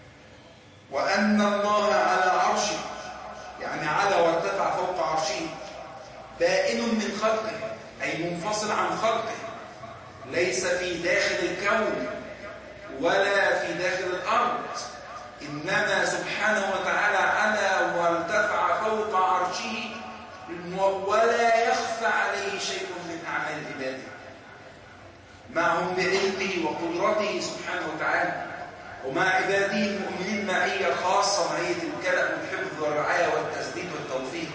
وأن الله على عرشه، يعني على وارتفع فوق عرشه، من خلقه، أي منفصل عن خلقه، ليس في داخل الكون ولا في داخل الأرض، إنما سبحانه وتعالى علا وارتفع فوق عرشه ولا يخفى عليه شيء من أعمال عباده، معهم بعلمه وقدرته سبحانه وتعالى، ومع عباده المؤمنين معية خاصة، معية الكلام والحفظ والرعاية والتسديد والتوفيق.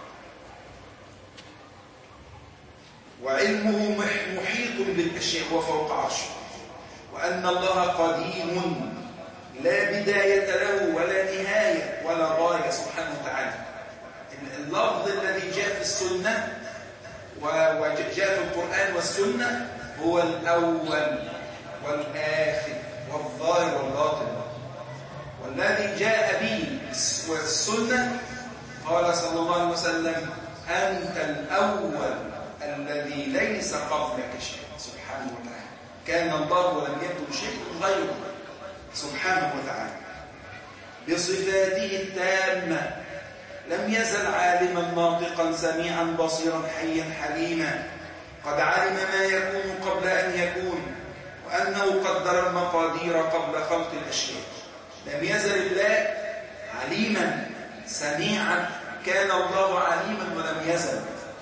وعلمه محيط بالأشياء وفوق عرشه، وأن الله قديم لا بداية له ولا نهاية ولا غاية سبحانه وتعالى. اللفظ الذي جاء في السنة وجاء في القرآن والسنة هو الأول والآخر والظاهر والباطن، والذي جاء به والسنة قال صلى الله عليه وسلم: أنت الأول الذي ليس قبلك شيء سبحانه وتعالى. كان الله ولم يكن شيء غيره سبحانه وتعالى بصفاته التامة، لم يزل عالما ناطقا سميعا بصيرا حيا حليما، قد علم ما يكون قبل أن يكون، وأنه قدر المقادير قبل خلق الأشياء. لم يزل الله عليما سميعا، كان الله عليما ولم يزل.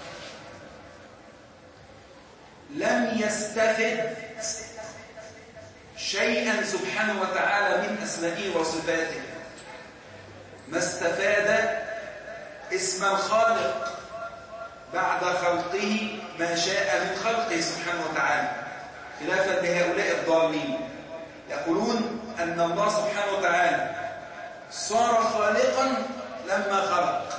لم يستفد شيئا سبحانه وتعالى من أسمائه وصفاته، ما استفاد اسم الخالق بعد خلقه ما شاء من خلقه سبحانه وتعالى، خلافا لهؤلاء الضالين يقولون أن الله سبحانه وتعالى صار خالقا لما خلق،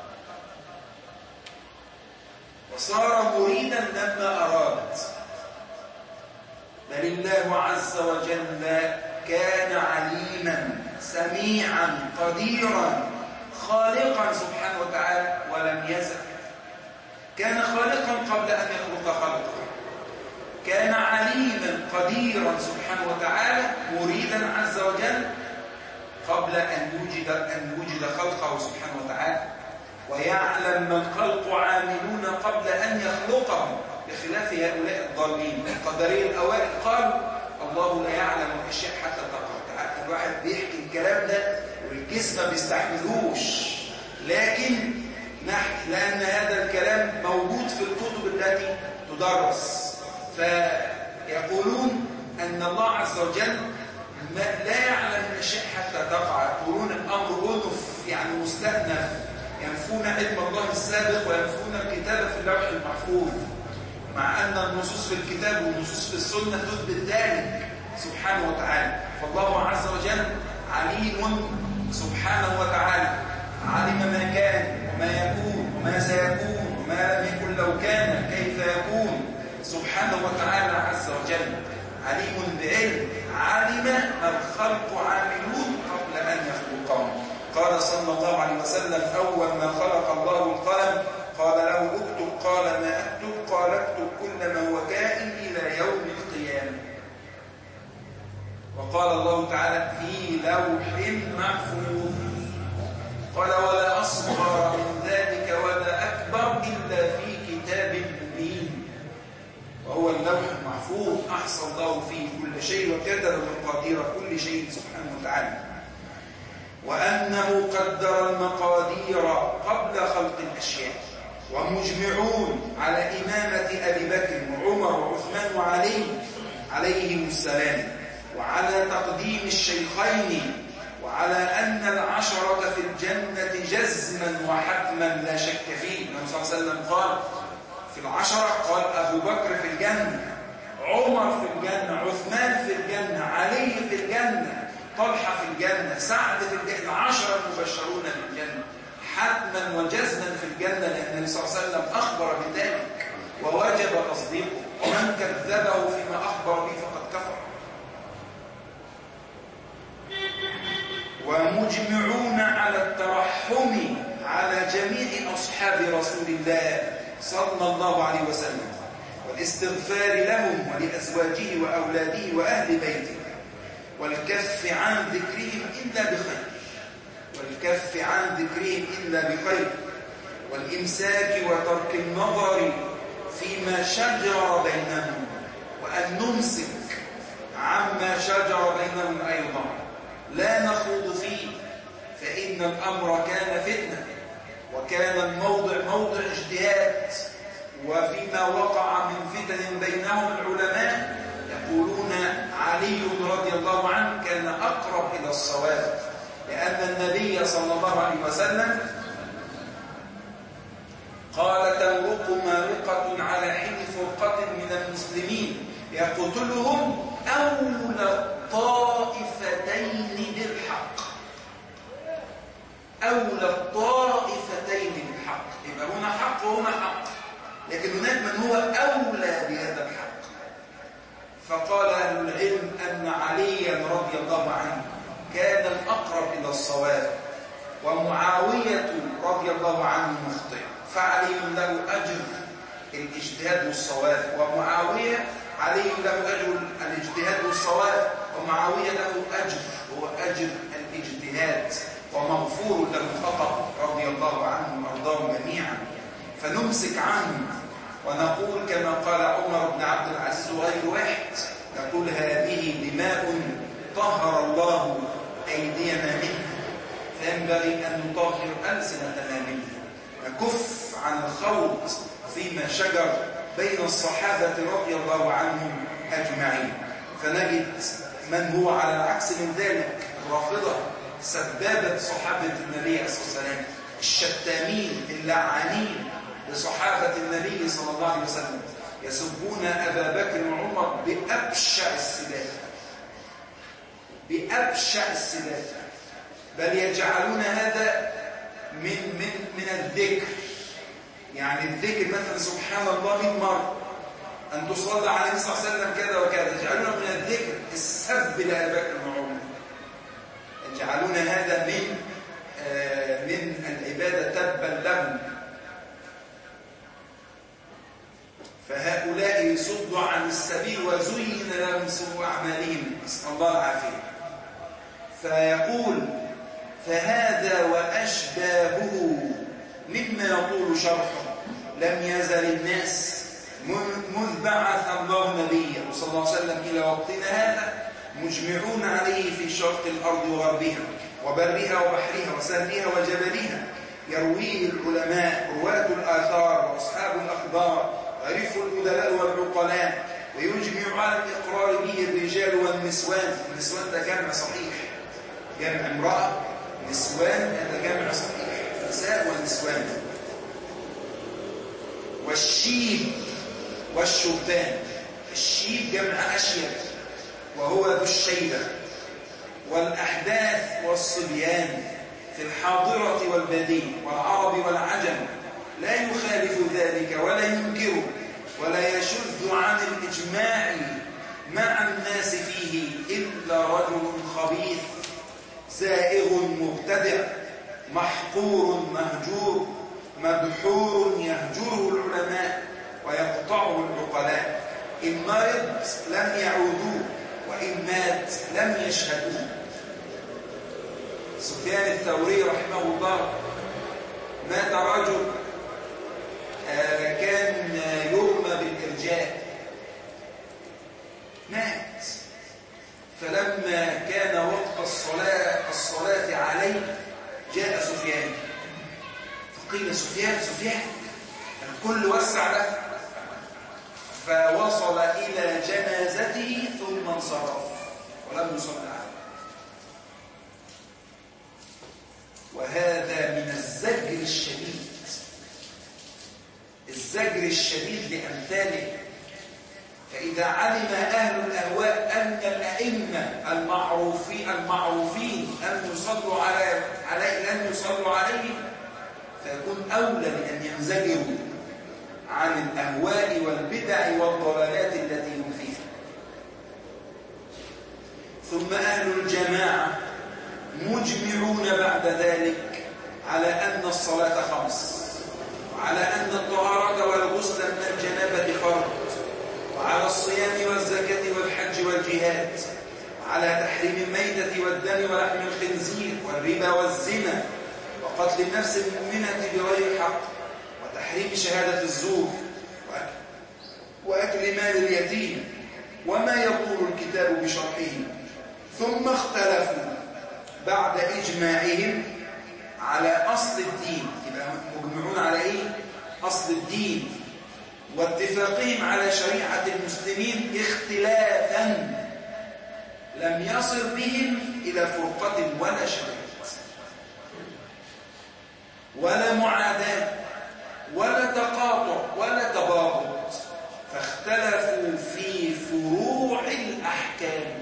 وصار مريدا لما أراد، بل الله عز وجل كان عليما سميعا قديرا خالقا سبحانه وتعالى ولم يزل. كان خالقا قبل أن يخلق خلقه، كان عليما قديرا سبحانه وتعالى مريدا عز وجل قبل أن يوجد أن يوجد خلقه سبحانه وتعالى، ويعلم ما الخلق عاملون قبل أن يخلقهم، بخلاف هؤلاء الضالين القدرية الأوائل قالوا الله لا يعلم الأشياء حتى تقع. الواحد بيحكي الكلام ده والجسم ما بيستحملوش، لكن نحكي لأن هذا الكلام موجود في الكتب التي تدرس، فيقولون أن الله عز وجل لا يعلم الأشياء حتى تقع، يقولون الأمر أنف يعني مستأنف، ينفون علم الله السابق وينفون الكتاب في اللوح المحفوظ، مع أن النصوص في الكتاب والنصوص في السنة تثبت ذلك سبحانه وتعالى. فالله عز وجل عليم سبحانه وتعالى، علم ما كان وما يكون وما سيكون وما لم يكن لو كان كيف يكون سبحانه وتعالى عز وجل، عليم بعلم، علم ما الخلق عاملون قبل أن يخلقهم. قال صلى الله عليه وسلم: أول ما خلق الله القلم قال له اكتب، قال ما أكتب؟ قال اكتب كل ما هو كائن إلى يوم القيامة. وقال الله تعالى: في لوح محفوظ. قال: ولا أصغر من ذلك ولا أكبر إلا في كتاب مبين. وهو اللوح المحفوظ، أحصى الله فيه كل شيء وكتب مقادير كل شيء سبحانه وتعالى. وأنه قدر المقادير قبل خلق الأشياء، ومجمعون على إمامة أبي بكر وعمر وعثمان وعلي عليهم السلام، وعلى تقديم الشيخين، وعلى أن العشرة في الجنة جزما وحتما لا شك فيه. النبي صلى الله عليه وسلم قال في العشرة، قال أبو بكر في الجنة، عمر في الجنة، عثمان في الجنة، علي في الجنة، طلحة في الجنة، سعد في الجنة، العشرة المبشرون بالجنة حتما وجزما في الجنة، لأن النبي صلى الله عليه وسلم أخبر بذلك ووجب تصديقه، ومن كذبه فيما أخبر به فقد كفر. ومجمعون على الترحم على جميع أصحاب رسول الله صلى الله عليه وسلم، والاستغفار لهم ولأزواجه وأولاده وأهل بيته، والكف عن ذكرهم إلا بخير، والكف عن ذكرهم إلا بخير، والإمساك وترك النظر فيما شجر بينهم، وأن نمسك عما شجر بينهم أيضا لا نخوض فيه، فإن الأمر كان فتنة، وكان الموضع موضع اجتهاد. وفيما وقع من فتن بينهم العلماء يقولون علي رضي الله عنه كان أقرب إلى الصواب، لأن النبي صلى الله عليه وسلم قال: تمرق مارقة على حين فرقة من المسلمين يقتلهم أولى الطائفتين بالحق. أولى الطائفتين بالحق، يبقى هنا حق وهنا حق، لكن هناك من هو أولى بهذا الحق. فقال أهل العلم أن عليا رضي الله عنه كان الأقرب إلى الصواب، ومعاوية رضي الله عنه مخطئ، فعلي له أجر الاجتهاد والصواب، ومعاوية علي له أجر الاجتهاد والصواب، ومعاوية له أجر هو أجر الاجتهاد، ومغفور له الخطأ رضي الله عنهم وأرضاهم جميعا. فنمسك عنه ونقول كما قال عمر بن عبد العزيز وغير واحد، نقول: هذه دماء طهر الله أيدينا منها، فينبغي أن نطهر ألسنتنا منها، نكف عن الخوض فيما شجر بين الصحابة رضي الله عنهم أجمعين. فنجد من هو على العكس من ذلك، الرافضة، سبابة صحابة النبي عليه الصلاة والسلام، الشتامين اللعانين لصحابة النبي صلى الله عليه وسلم، يسبون أبا بكر وعمر بأبشع السباب، بأبشع السباب، بل يجعلون هذا من من من الذكر. يعني الذكر مثلا سبحان الله مئة مرة، أن تصلى على النبي صلى الله عليه وسلم كذا وكذا، يجعلون من الذكر السب لأبي بكر وعمر، يجعلون هذا من آه من العبادة تبا لهم. فهؤلاء يصدوا عن السبيل وزين لهم سوء أعمالهم، نسأل الله العافية. فيقول: فهذا وأشباهه مما يطول شرحه لم يزل الناس منذ بعث الله نبيه صلى الله عليه وسلم إلى وقتنا هذا مجمعون عليه في شرق الأرض وغربها وبرها وبحرها وسهلها وجبلها، يرويه العلماء رواة الآثار وأصحاب الأخبار عرف الأدلاء والعقلاء، ويجمع على الإقرار به الرجال والنسوان. النسوان ده جمع صحيح، جمع امرأة، نسوان هذا جمع صحيح، نساء والنسوان. والشيب والشبان، الشيب جمع أشيب وهو ذو الشيبة. والأحداث والصبيان في الحاضرة والبادية والعرب والعجم، لا يخالف ذلك ولا ينكره ولا يشذ عن الإجماع مع الناس فيه إلا رجل خبيث زائغ مبتدع محقور مهجور مبحور يهجره العلماء ويقطعه العقلاء، إن مرض لم يعودوه وإن مات لم يشهدوه. سفيان الثوري رحمه الله مات رجل كان يرمى بالإرجاء، مات. فلما كان وقت الصلاة الصلاة عليه جاء سفيان، فقيل: سفيان سفيان، الكل وسع له، فوصل إلى جنازته ثم انصرف ولم يصلي عليه. وهذا من الزجر الشديد، الزجر الشديد لأمثاله. فإذا علم أهل الأهواء أن الأئمة المعروفين المعروفين أن يصلوا على عليه لن يصلوا عليه، فيكون أولى بأن ينزجروا عن الأهواء والبدع والضلالات التي هم فيها. ثم أهل الجماعة مجمعون بعد ذلك على أن الصلاة خمس، وعلى أن الطهارة والغسل من الجنابة فرض، وعلى الصيام والزكاة والحج والجهاد، وعلى تحريم الميتة والدم ولحم الخنزير والربا والزنا وقتل النفس المؤمنة بغير حق وتحريم شهادة الزور وأكل مال اليتيم وما يقول الكتاب بشرحه. ثم اختلفوا بعد إجماعهم على أصل الدين، يبقى مجمعون على إيه؟ أصل الدين، واتفاقهم على شريعة المسلمين اختلافا لم يصل بهم إلى فرقة ولا شريعة ولا معاداة ولا تقاطع ولا تباغض، فاختلفوا في فروع الأحكام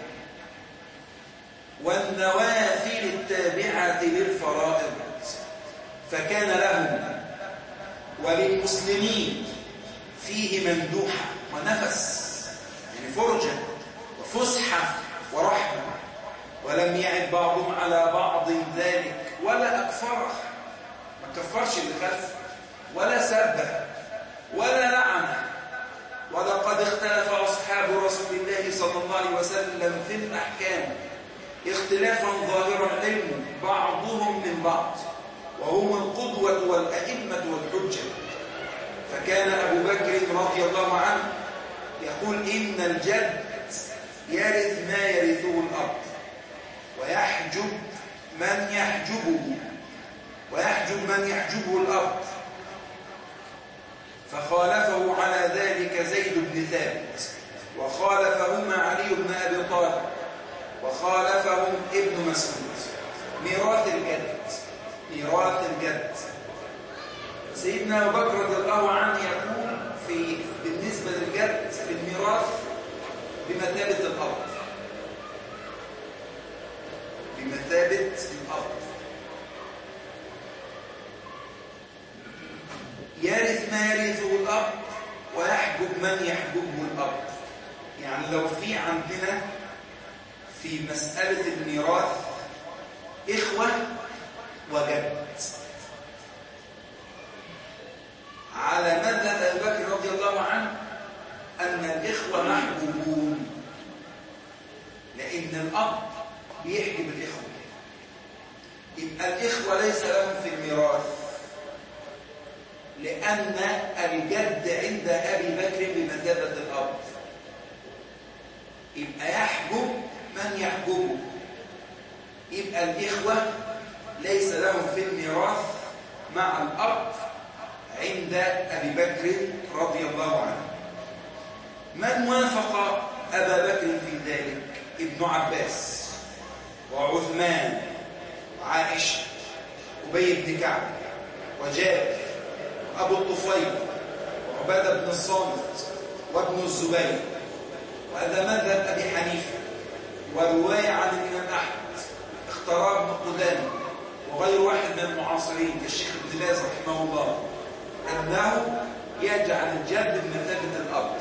والنوافل التابعة للفرائض، فكان لهم وللمسلمين فيه مندوحة ونفس، يعني فرجة وفسحة ورحمة، ولم يعد بعضهم على بعض ذلك ولا أكفره، ما كفرش اللي خلفه ولا سبه ولا لعنه. ولقد اختلف أصحاب رسول الله صلى الله عليه وسلم في الأحكام اختلافا ظاهرا علم بعضهم من بعض، وهم القدوة والأئمة والحجة. فكان أبو بكر رضي الله عنه يقول إن الجد يرث ما يرثه الأرض ويحجب من يحجبه ويحجب من يحجبه الأرض، فخالفه على ذلك زيد بن ثابت، وخالفهما علي بن أبي طالب، وخالفهم ابن مسعود. ميراث الجد، ميراث الجد. سيدنا أبو بكر رضي الله عنه يقول في بالنسبة للجد في الميراث بمثابة الأرض، بمثابة الأرض، يرث ما يرثه الأرض ويحجب من يحجبه الأرض. يعني لو في عندنا في مسألة الميراث إخوة وجد، على مذهب أبي بكر رضي الله عنه أن الإخوة محجوبون، لأن الأب بيحجب الإخوة، يبقى الإخوة ليس لهم في الميراث، لأن الجد عند أبي بكر بمثابة الأب، يبقى يحجب من يحجبه، يبقى الإخوة ليس لهم في الميراث مع الأب عند أبي بكر رضي الله عنه. من وافق أبا بكر في ذلك؟ ابن عباس وعثمان وعائشة وأبي بن كعب وجابر وأبو الطفيل وعبادة بن الصامت وابن الزبير، وهذا مذهب أبي حنيفة، ورواية عن الإمام أحمد اختار ابن قدامة وغير واحد من المعاصرين كالشيخ ابن باز رحمه الله أنه يجعل الجد بمثابة الأب.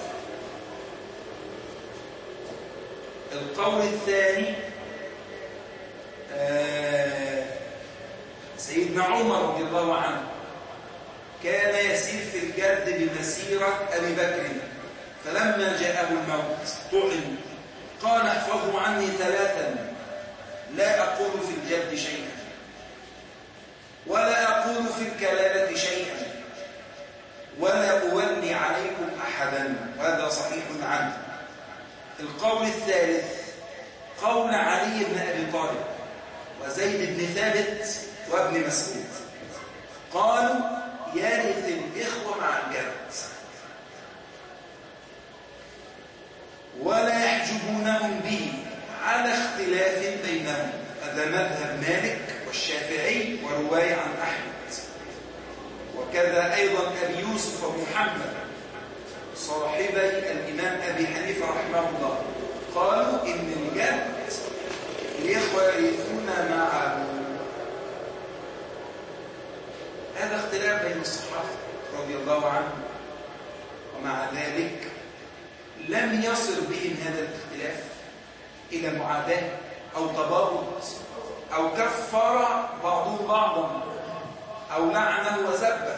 القول الثاني آه سيدنا عمر رضي الله عنه كان يسير في الجد بمسيرة أبي بكر، فلما جاءه الموت طعن قال احفظوا عني ثلاثا لا أقول في الجد شيئا ولا أقول في الكلالة شيئا ولا أولي عليكم أحدا، وهذا صحيح عنه. القول الثالث قول علي بن أبي طالب وزيد بن ثابت وابن مسعود، قالوا يرث الإخوة مع الجد ولا يحجبونهم به على اختلاف بينهم، هذا مذهب مالك والشافعي ورواية عن أحمد، وكذا أيضا أبي يوسف ومحمد صاحبي الإمام أبي حنيفة رحمه الله، قالوا إن الجد الإخوة يرثون معه. هذا اختلاف بين الصحابة رضي الله عنهم، ومع ذلك لم يصل بهم هذا الاختلاف إلى معاداة أو تباغض أو كفر بعضهم بعضا أو لعنه وسبه،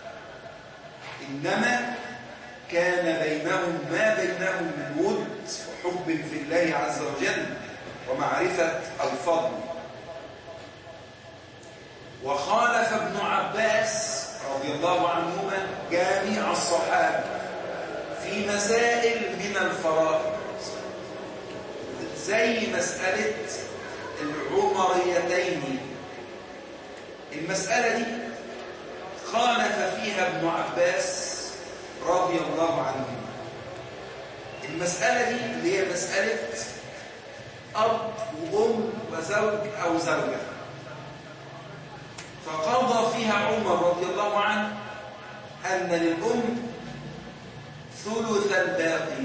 إنما كان بينهم ما بينهم من ود وحب في الله عز وجل ومعرفة الفضل. وخالف ابن عباس رضي الله عنهما جميع الصحابة في مسائل من الفرائض، زي مسألة العمريتين. المسألة دي خالف فيها ابن عباس رضي الله عنه. المسألة دي اللي هي مسألة أب وأم وزوج أو زوجة، فقضى فيها عمر رضي الله عنه أن للأم ثلث الباقي.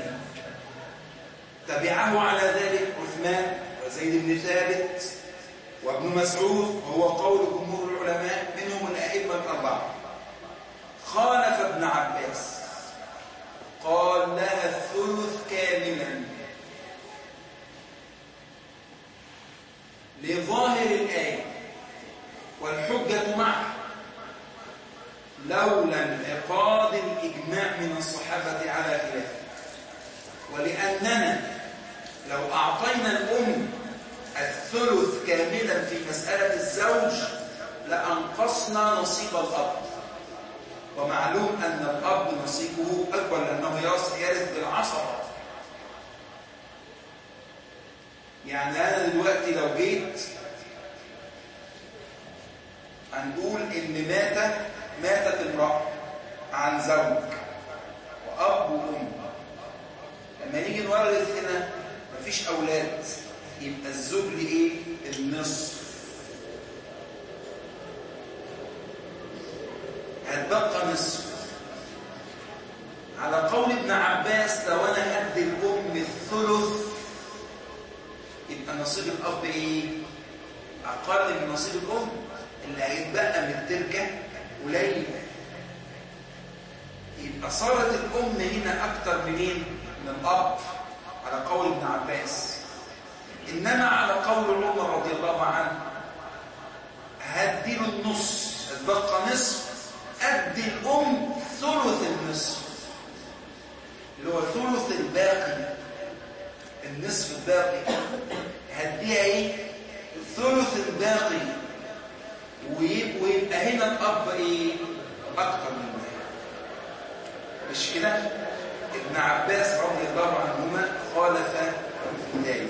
تبعه على ذلك عثمان وزيد بن ثابت وابن مسعود، وهو قول جمهور العلماء منهم الأئمة الأربعة. خالف ابن عباس، قال لها الثلث كاملا لظاهر الآية، والحجة معه لولا انعقاد الإجماع من الصحابة على خلافه، ولأننا لو أعطينا الأم الثلث كاملا في مسألة الزوج لأنقصنا نصيب الأب، ومعلوم أن الأب نصيبه أكبر لأنه يرث بالعصبة. يعني أنا دلوقتي لو جيت هنقول إن مات ماتت امرأة عن زوج وأب وأم، لما نيجي نورث هنا مفيش أولاد، يبقى الزوج لإيه؟ النصف. هتبقى نصف. على قول ابن عباس لو أنا أدي الأم الثلث يبقى نصيب الأب إيه؟ أقل من نصيب الأم، اللي هيتبقى من التركة قليل. يبقى صارت الأم هنا أكتر منين؟ من الأب على قول ابن عباس. إنما على قول عمر رضي الله عنه هديله النص، هتبقى نصف، أدي الأم ثلث النصف اللي هو ثلث الباقي، النصف الباقي هديها إيه؟ ثلث الباقي، ويبقى هنا الأب إيه؟ أكتر من ذلك. مش كده؟ ابن عباس رضي الله عنهما خالف في ذلك.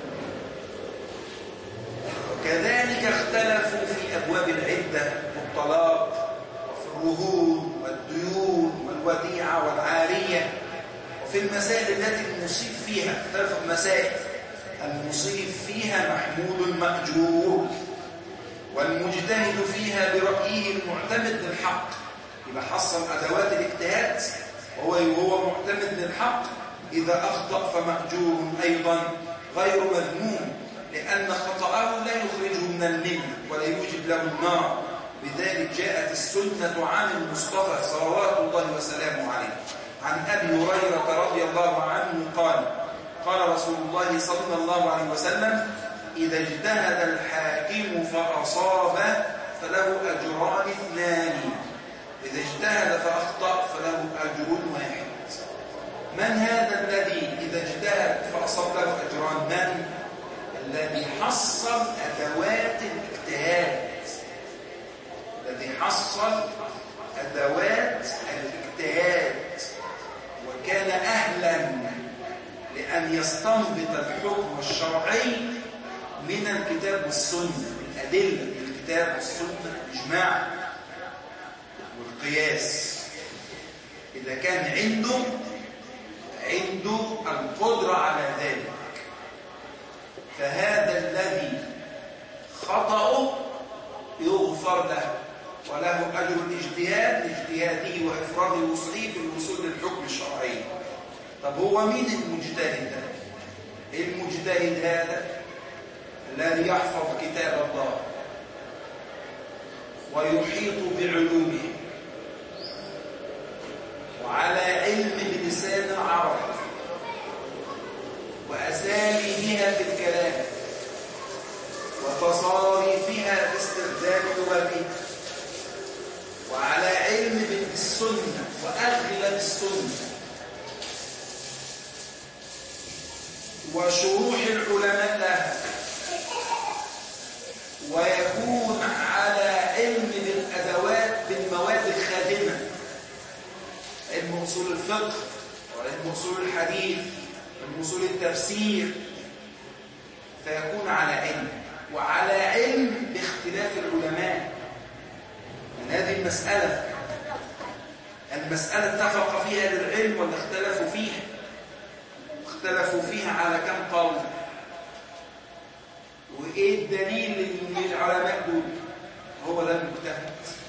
وكذلك اختلفوا في أبواب العدة والطلاق وفي الرهون والديون والوديعة والعارية، وفي المسائل التي المصيب فيها اختلفوا المسائل. المصيب فيها محمود مأجور، والمجتهد فيها برأيه المعتمد للحق، يبقى حصل أدوات الاجتهاد وهو وهو معتمد للحق. إذا أخطأ فمأجور أيضا غير مذموم، لأن خطأه لا يخرجه من الملة ولا يوجب له النار. بذلك جاءت السنة عن المصطفى صلوات الله وسلامه عليه. عن أبي هريرة رضي الله عنه قال قال رسول الله صلى الله عليه وسلم: إذا اجتهد الحاكم فأصاب فله أجران اثنان، إذا اجتهد فأخطأ فله أجر واحد. من هذا الذي إذا اجتهد فأصاب له أجران؟ من؟ الذي حصل أدوات الاجتهاد، الذي حصل أدوات الاجتهاد وكان أهلا لأن يستنبط الحكم الشرعي من الكتاب والسنة، الأدلة من الكتاب والسنة، الإجماع والقياس. إذا كان عنده عنده القدرة على ذلك، فهذا الذي خطأه يغفر له وله أجر الاجتهاد لاجتهاده وإفراده وصحيه في الوصول للحكم الشرعي. طب هو مين المجتهد ده؟ المجتهد هذا الذي يحفظ كتاب الله ويحيط بعلومه وعلى علم بلسان العرب وأساليبها في الكلام وتصاريفها في استخدام لغته، وعلى علم بالسنة وأغلب السنة وشروح العلماء لها، ويكون على علم بالأدوات بالمواد الخارجية الفقه وعلم أصول الحديث وعلم أصول التفسير، فيكون على علم، وعلى علم باختلاف العلماء. من هذه المسألة المسألة اتفق فيها للعلم ولا اختلفوا فيها؟ اختلفوا فيها على كم قول؟ وإيه الدليل للعلماء دول؟ هو ده المجتهد،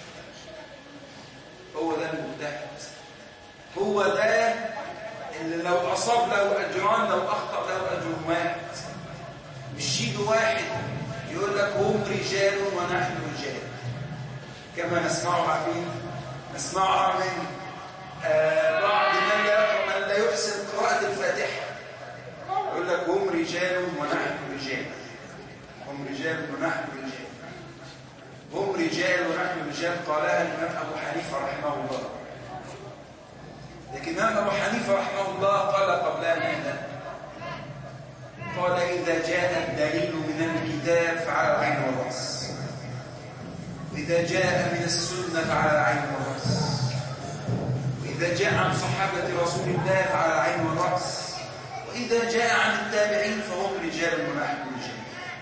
هو ده المجتهد، هو ده اللي لو أصاب له أجران، لو أخطأ له أجر واحد. مش يجي واحد يقول لك هم رجال ونحن رجال، كما نسمعه عارفين نسمعها من آه بعض من لا, من لا يحسن قراءة الفاتحة، يقول لك هم رجال ونحن رجال، هم رجال ونحن رجال، هم رجال ونحن رجال. قالها الإمام أبو حنيفة رحمه الله. لكن الإمام أبو حنيفة رحمه الله قال قبلها ماذا؟ قال إذا جاء الدليل من الكتاب فعلى العين والرأس، وإذا جاء من السنة فعلى العين والرأس، وإذا جاء عن صحابة رسول الله فعلى العين والرأس، وإذا جاء عن التابعين فهم رجال ونحن رجال.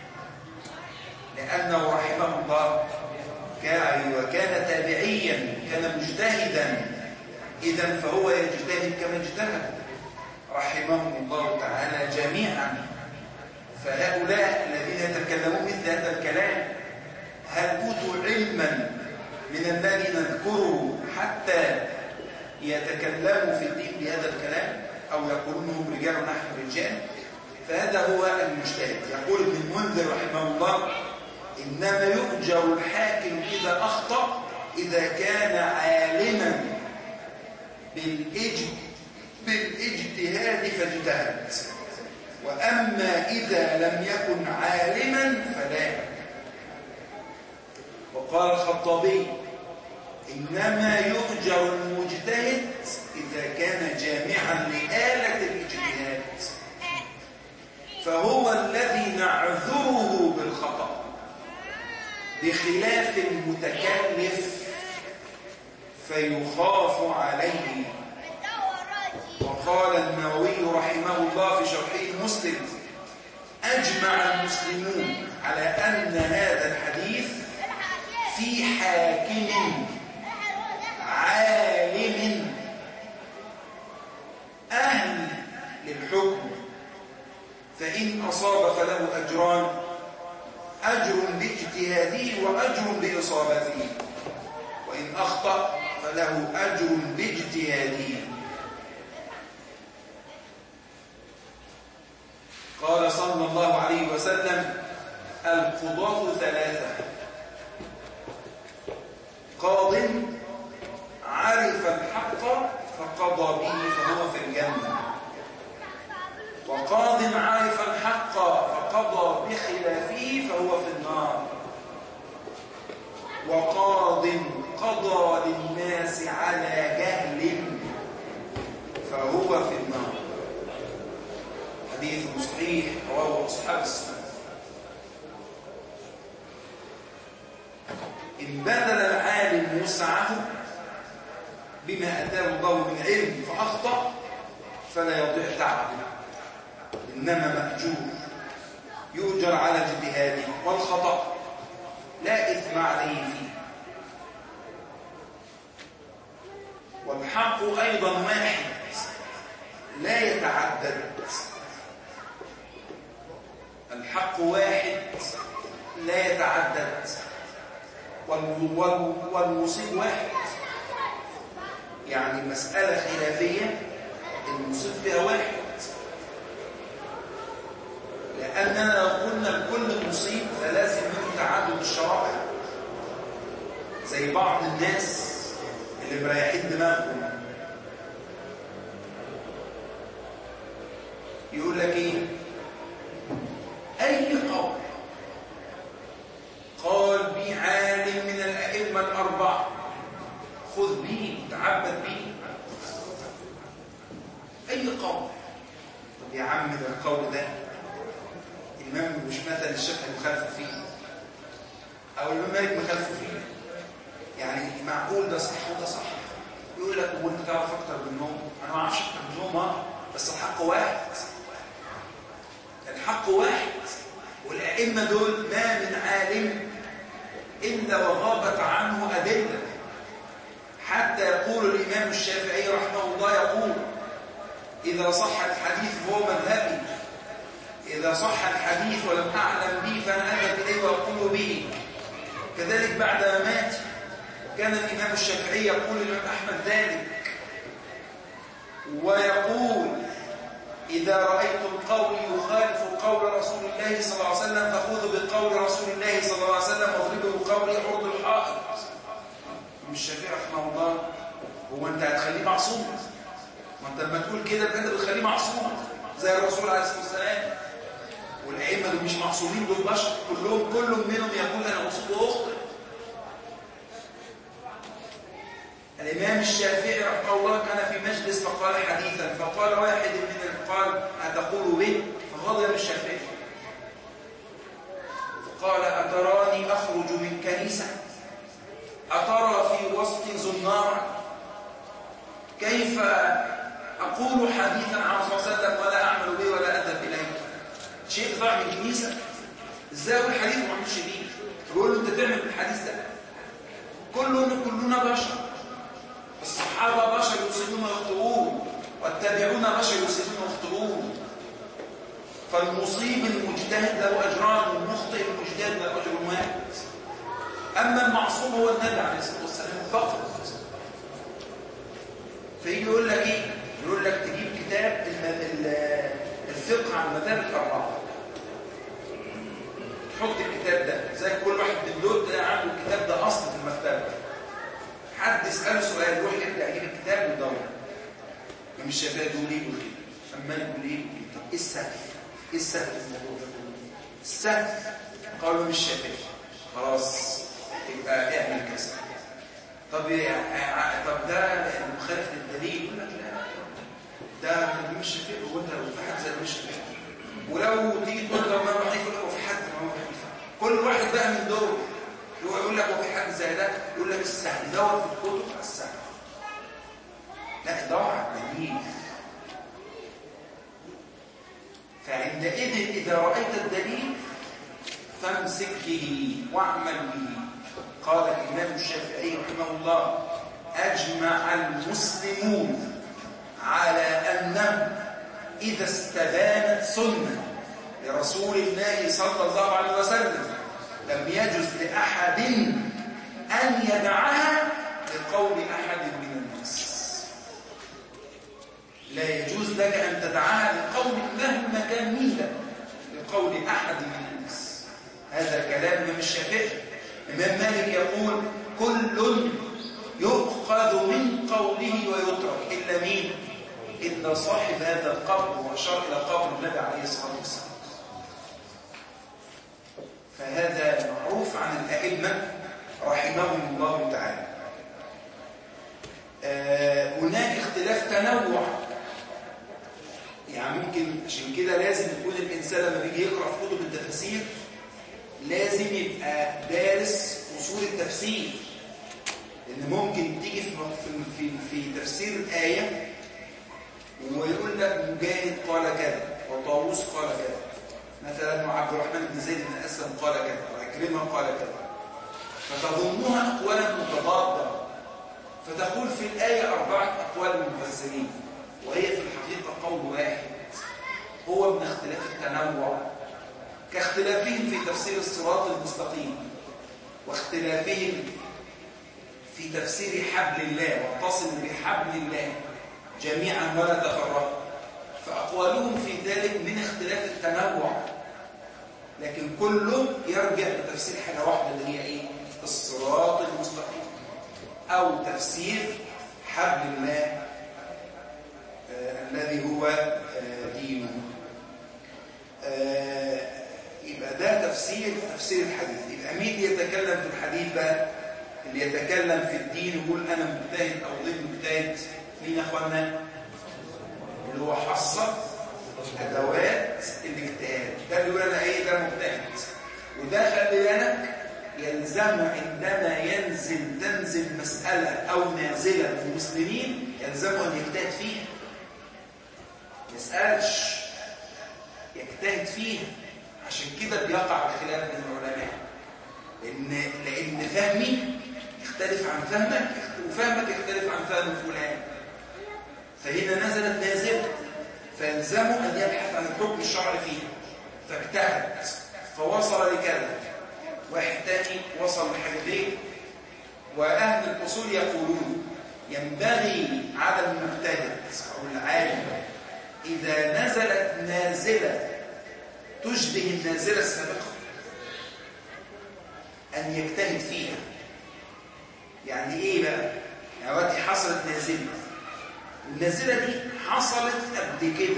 لأنه رحمه الله كان تابعيا، كان مجتهدا، إذن فهو يجتهد كما اجتهد رحمهم الله تعالى جميعا. فهؤلاء الذين يتكلمون مثل هذا الكلام هل أوتوا علما من الذي نذكره حتى يتكلموا في الدين بهذا الكلام، أو يقولون هم رجال ونحن رجال؟ فهذا هو المجتهد. يقول ابن المنذر رحمه الله إنما يؤجر الحاكم إذا أخطأ إذا كان عالما بالاجتهاد فاجتهد، وأما إذا لم يكن عالما فلا. وقال الخطابي إنما يؤجر المجتهد إذا كان جامعا لآلة الاجتهاد، فهو الذي نعذره بالخطأ بخلاف المتكلف فيخاف عليه. وقال النووي رحمه الله في شرحه مسلم أجمع المسلمون على أن هذا الحديث في حاكم عالم أهل للحكم، فإن أصاب فله أجران، أجر باجتهاده وأجر بإصابته، وإن أخطأ فله أجر باجتهاده. قال صلى الله عليه وسلم القضاة ثلاثة: قاض عرف الحق فقضى به فهو في الجنة، وقاض عرف الحق فقضى بخلافه فهو في النار، وقاض قضى للناس على جهل فهو في النار. حديث صحيح رواه أصحاب السنن. إن بذل العالم وسعه بما أتاه الله من علم فأخطأ فلا يضيع تعبه، إنما مأجور يؤجر على اجتهاده، والخطأ لا إثم عليه فيه. والحق أيضا واحد لا يتعدد، الحق واحد لا يتعدد، والمصيب واحد. يعني مسألة خلافية المصيب فيها واحد، لأننا لو قلنا لكل مصيب فلازم يكون تعدد الشرائع، زي بعض الناس اللي مريحين دماغهم يقول لك ايه؟ أي قول قال به عالم من الأئمة الأربعة خذ به تعبد به. أي قول؟ طب يا عم ده القول ده الإمام مش مثلا الشافعي مخالفه فيه أو الإمام مالك مخالفه فيه، يعني معقول ده صح وده صح، يقول لك هو انت تعرف اكتر منهم؟ انا ما اعرفش اكتر منهم، اه بس الحق واحد. الحق واحد. والائمه دول ما من عالم الا وغابت عنه ادله، حتى يقول الامام الشافعي رحمه الله يقول: اذا صح الحديث فهو مذهبي، اذا صح الحديث ولم اعلم به فانا اذهب اليه واقول به. كذلك بعد مماته كان الامام الشافعي يقول الامام احمد ذلك، ويقول: إذا رأيتم قولي يخالف قول رسول الله صلى الله عليه وسلم فخذوا بقول رسول الله صلى الله عليه وسلم واضربوا بقولي عرض الحائط. مش الشافعي رحمه الله هو أنت هتخليه معصوم؟ وأنت لما تقول كده أنت بتخليه معصوم زي الرسول عليه الصلاة والسلام. والأئمة اللي مش معصومين دول بشر كلهم، كل منهم يقول أنا أصيب وأخطئ. الإمام الشافعي رحمه الله كان في مجلس فقال حديثا، فقال واحد من قال: أتقول به؟ فغضب الشافعي فقال: أتراني أخرج من كنيسة؟ أترى في وسط زنارا؟ كيف أقول حديثا عن رسول الله صلى الله عليه وسلم ولا أعمل به ولا أذهب إليه؟ شيء ضاع من كنيسة؟ إزاي أقول حديث وما أعملش به؟ فبقول له: أنت تعمل الحديث ده؟ كلنا كلنا بشر. الصحابة بشر يصيبون ويخطئون، والتابعون بشر يصيبون ويخطئون. فالمصيب المجتهد له أجران، والمخطئ المجتهد له أجر واحد. أما المعصوم هو النبي عليه الصلاة والسلام فقط. فيجي يقول لك إيه؟ يقول لك تجيب كتاب الفقه عن المذاهب الأربعة، تحط الكتاب ده زي كل واحد من دول ده عنده الكتاب ده أصل في المكتبة. حد يسأله سؤال يروح يبدأ يجيب الكتاب ويدور. الإمام الشافعي يقول ايه؟ يقول ايه؟ أما يقول ايه؟ ايه السهل؟ ايه السهل في الموضوع ده؟ السهل قالوا الإمام الشافعي خلاص يبقى اعمل كذا. طب طب ده مخالف للدليل؟ يقول لك لا، ده الإمام الشافعي هو انت لو في حد زي الإمام الشافعي. ولو تيجي تقول لو الإمام حنيفه يقول لك وفي حد الإمام حنيفه. كل واحد بقى من دول هو يقول لك وفي حد زي ده، يقول لك السهل دور في الكتب على السهل. لا، دور على الدليل. فعندئذ إذا رأيت الدليل فامسك به واعمل به. قال الإمام الشافعي رحمه الله: أجمع المسلمون على أنه إذا استبانت سنة لرسول الله صلى الله عليه وسلم لم يجوز لأحد أن يدعها لقول أحد من الناس. لا يجوز لك أن تدعها لقول مهما كان مين ده، لقول أحد من الناس. هذا كلام الإمام الشافعي. الإمام مالك يقول: كل يؤخذ من قوله ويترك إلا مين؟ إلا صاحب هذا القبر، وأشار إلى قبر النبي عليه الصلاة والسلام. فهذا معروف عن الأئمة رحمهم الله تعالى. آه هناك اختلاف تنوع، يعني ممكن عشان كده لازم يكون الإنسان لما بيجي يقرأ في كتب التفسير لازم يبقى دارس أصول التفسير، لأن ممكن تيجي في في في تفسير آية ويقول لك مجاهد قال كذا وطاووس قال كذا، مثلا عبد الرحمن بن زيد بن أسلم قال كذا وعكرمة قال كذا، فتظنها أقوالا متضادة، فتقول في الآية أربعة أقوال المفسرين، وهي في الحقيقة قول واحد هو من اختلاف التنوع، كاختلافهم في تفسير الصراط المستقيم، واختلافهم في تفسير حبل الله، واعتصموا بحبل الله جميعا ولا تفرقوا. فأقوالهم في ذلك من اختلاف التنوع، لكن كله يرجع لتفسير حاجة واحدة اللي هي ايه؟ الصراط المستقيم، أو تفسير حبل الله آه الذي هو آه دينه. آه يبقى ده تفسير تفسير الحديث. يبقى مين يتكلم في الحديث بقى؟ اللي يتكلم في الدين يقول أنا مجتهد أو غير مجتهد. مين يا أخوانا؟ اللي هو حصل أدوات الاجتهاد، ده اللي يقول أنا إيه؟ ده مجتهد. وده خلي بالك يلزم عندما ينزل تنزل مسألة أو نازلة من المسلمين يلزم أن يجتهد فيها، ما يسألش، يجتهد فيها. عشان كده بيقع الخلاف بين العلماء، لأن لأن فهمي يختلف عن فهمك وفهمك يختلف عن فهم فلان. فهنا نزلت نازلة فيلزمه أن يبحث عن الحكم الشرعي فيها، فاجتهد فوصل لكذا. واحد تاني وصل لحاجتين. وأهل الأصول يقولون ينبغي على المجتهد أو العالم إذا نزلت نازلة تشبه النازلة السابقة أن يجتهد فيها. يعني إيه بقى؟ يعني وقت حصلت نازلة، النازلة دي حصلت قبل كده،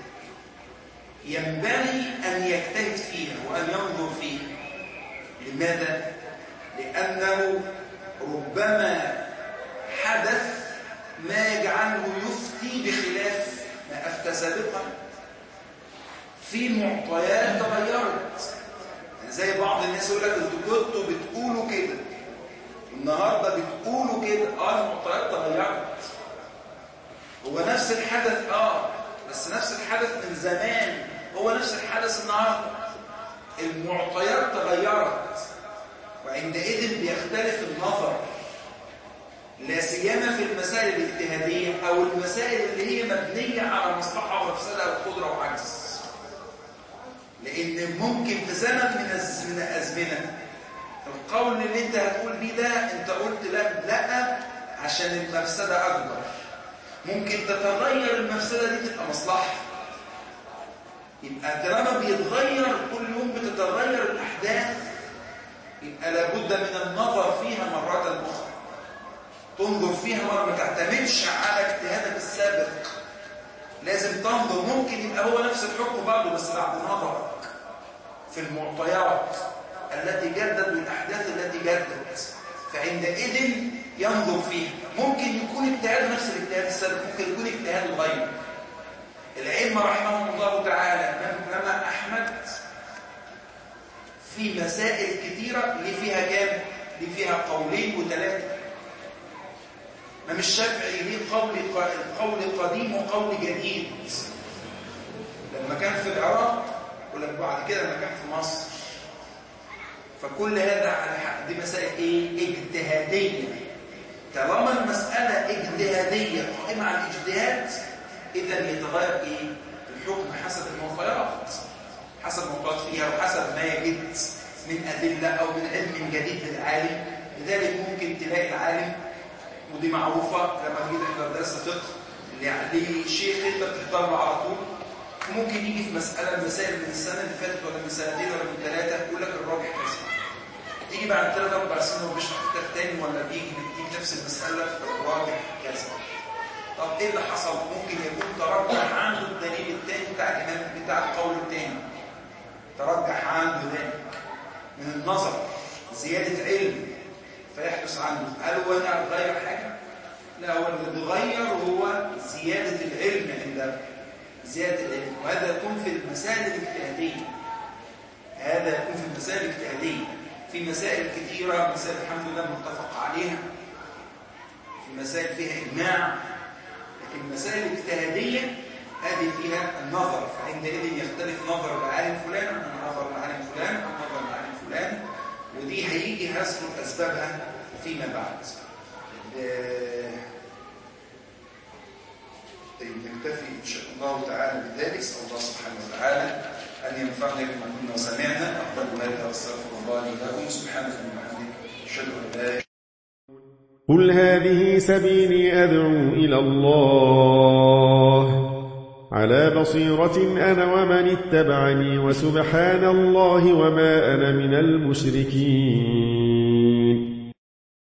ينبغي أن يجتهد فيها وأن ينظر فيها. لماذا؟ لأنه ربما حدث ما يجعله يفتي بخلاف ما أفتى سابقا في معطيات تغيرت. يعني زي بعض الناس يقول لك انتوا كنتوا بتقولوا كده النهارده بتقولوا كده، اه المعطيات تغيرت. هو نفس الحدث اه بس نفس الحدث من زمان هو نفس الحدث النهارده، المعطيات تغيرت، وعندئذ بيختلف النظر، لا سيما في المسائل الاجتهاديه او المسائل اللي هي مبنيه على مصلحه ومفسده او قدره وعجز. لان ممكن في زمن من من الازمنه القول اللي انت هتقول بيه ده انت قلت لا لا عشان المفسده اكبر، ممكن تتغير المفسده دي تبقى مصلحه. يبقى طالما بيتغير كل يوم بتتغير الاحداث، يبقى لابد من النظر فيها مرة أخرى، تنظر فيها مرة، ما تعتمدش على اجتهادك السابق، لازم تنظر. ممكن يبقى هو نفس الحكم برضه بس بعد نظرك في المعطيات التي جدت والأحداث التي جدت، فعندئذ ينظر فيها. ممكن يكون اجتهاد نفس الاجتهاد السابق، ممكن يكون اجتهاد غير. الأئمة رحمهم الله تعالى الإمام أحمد في مسائل كثيرة اللي فيها كام؟ اللي فيها قولين وثلاثة. الإمام الشافعي ليه قول قول قديم وقول جديد لما كان في العراق ولما بعد كده لما كان في مصر. فكل هذا على حق، دي مسائل ايه؟ اجتهادية. طالما المسألة اجتهادية قائمة على الاجتهاد، إذا يتغير ايه؟ الحكم حسب المعطيات، حسب المعطيات فيها وحسب ما يجد من أدلة أو من علم جديد للعالم. لذلك ممكن تلاقي العالم، ودي معروفة لما نيجي نحضر درس فقه اللي عليه شيخ انت بتختاره على طول، ممكن يجي في مسألة المسائل من السنة اللي فاتت ولا من سنتين ولا من ثلاثة يقول لك الراجح كذا. تيجي بعد ثلاث أربع سنين وبيشرح كتاب تاني ولا بيجي بيديك نفس المسألة الراجح كذا. طب ايه اللي حصل؟ ممكن يكون ترجح عنده الدليل الثاني بتاع الإمام بتاع القول الثاني، ترجح عنده ذلك من النظر، زيادة علم فيحدث عنده. هل هو هنا غير حاجة؟ لا، هو اللي بيغير هو زيادة العلم عنده، زيادة العلم. وهذا يكون في المسائل الاجتهادية، هذا يكون في المسائل الاجتهادية. في مسائل كثيرة، مسائل الحمد لله متفق عليها، في مسائل فيها إجماع، لكن المسائل الاجتهادية هذه فيها النظر، فعندئذ يختلف نظر العالم فلان عن نظر العالم فلان عن نظر العالم فلان، ودي هيجي هذكر أسبابها فيما بعد. نكتفي إن شاء الله تعالى بذلك. أسأل الله سبحانه وتعالى أن ينفعنا بما كنا وسمعنا. أقبل مالك واستغفر الله لي لكم. سبحانك وبحمدك أشهد أن لا إله إلا أنت. قل هذه سبيلي أدعو إلى الله على بصيرة أنا ومن اتبعني، وسبحان الله وما أنا من المشركين.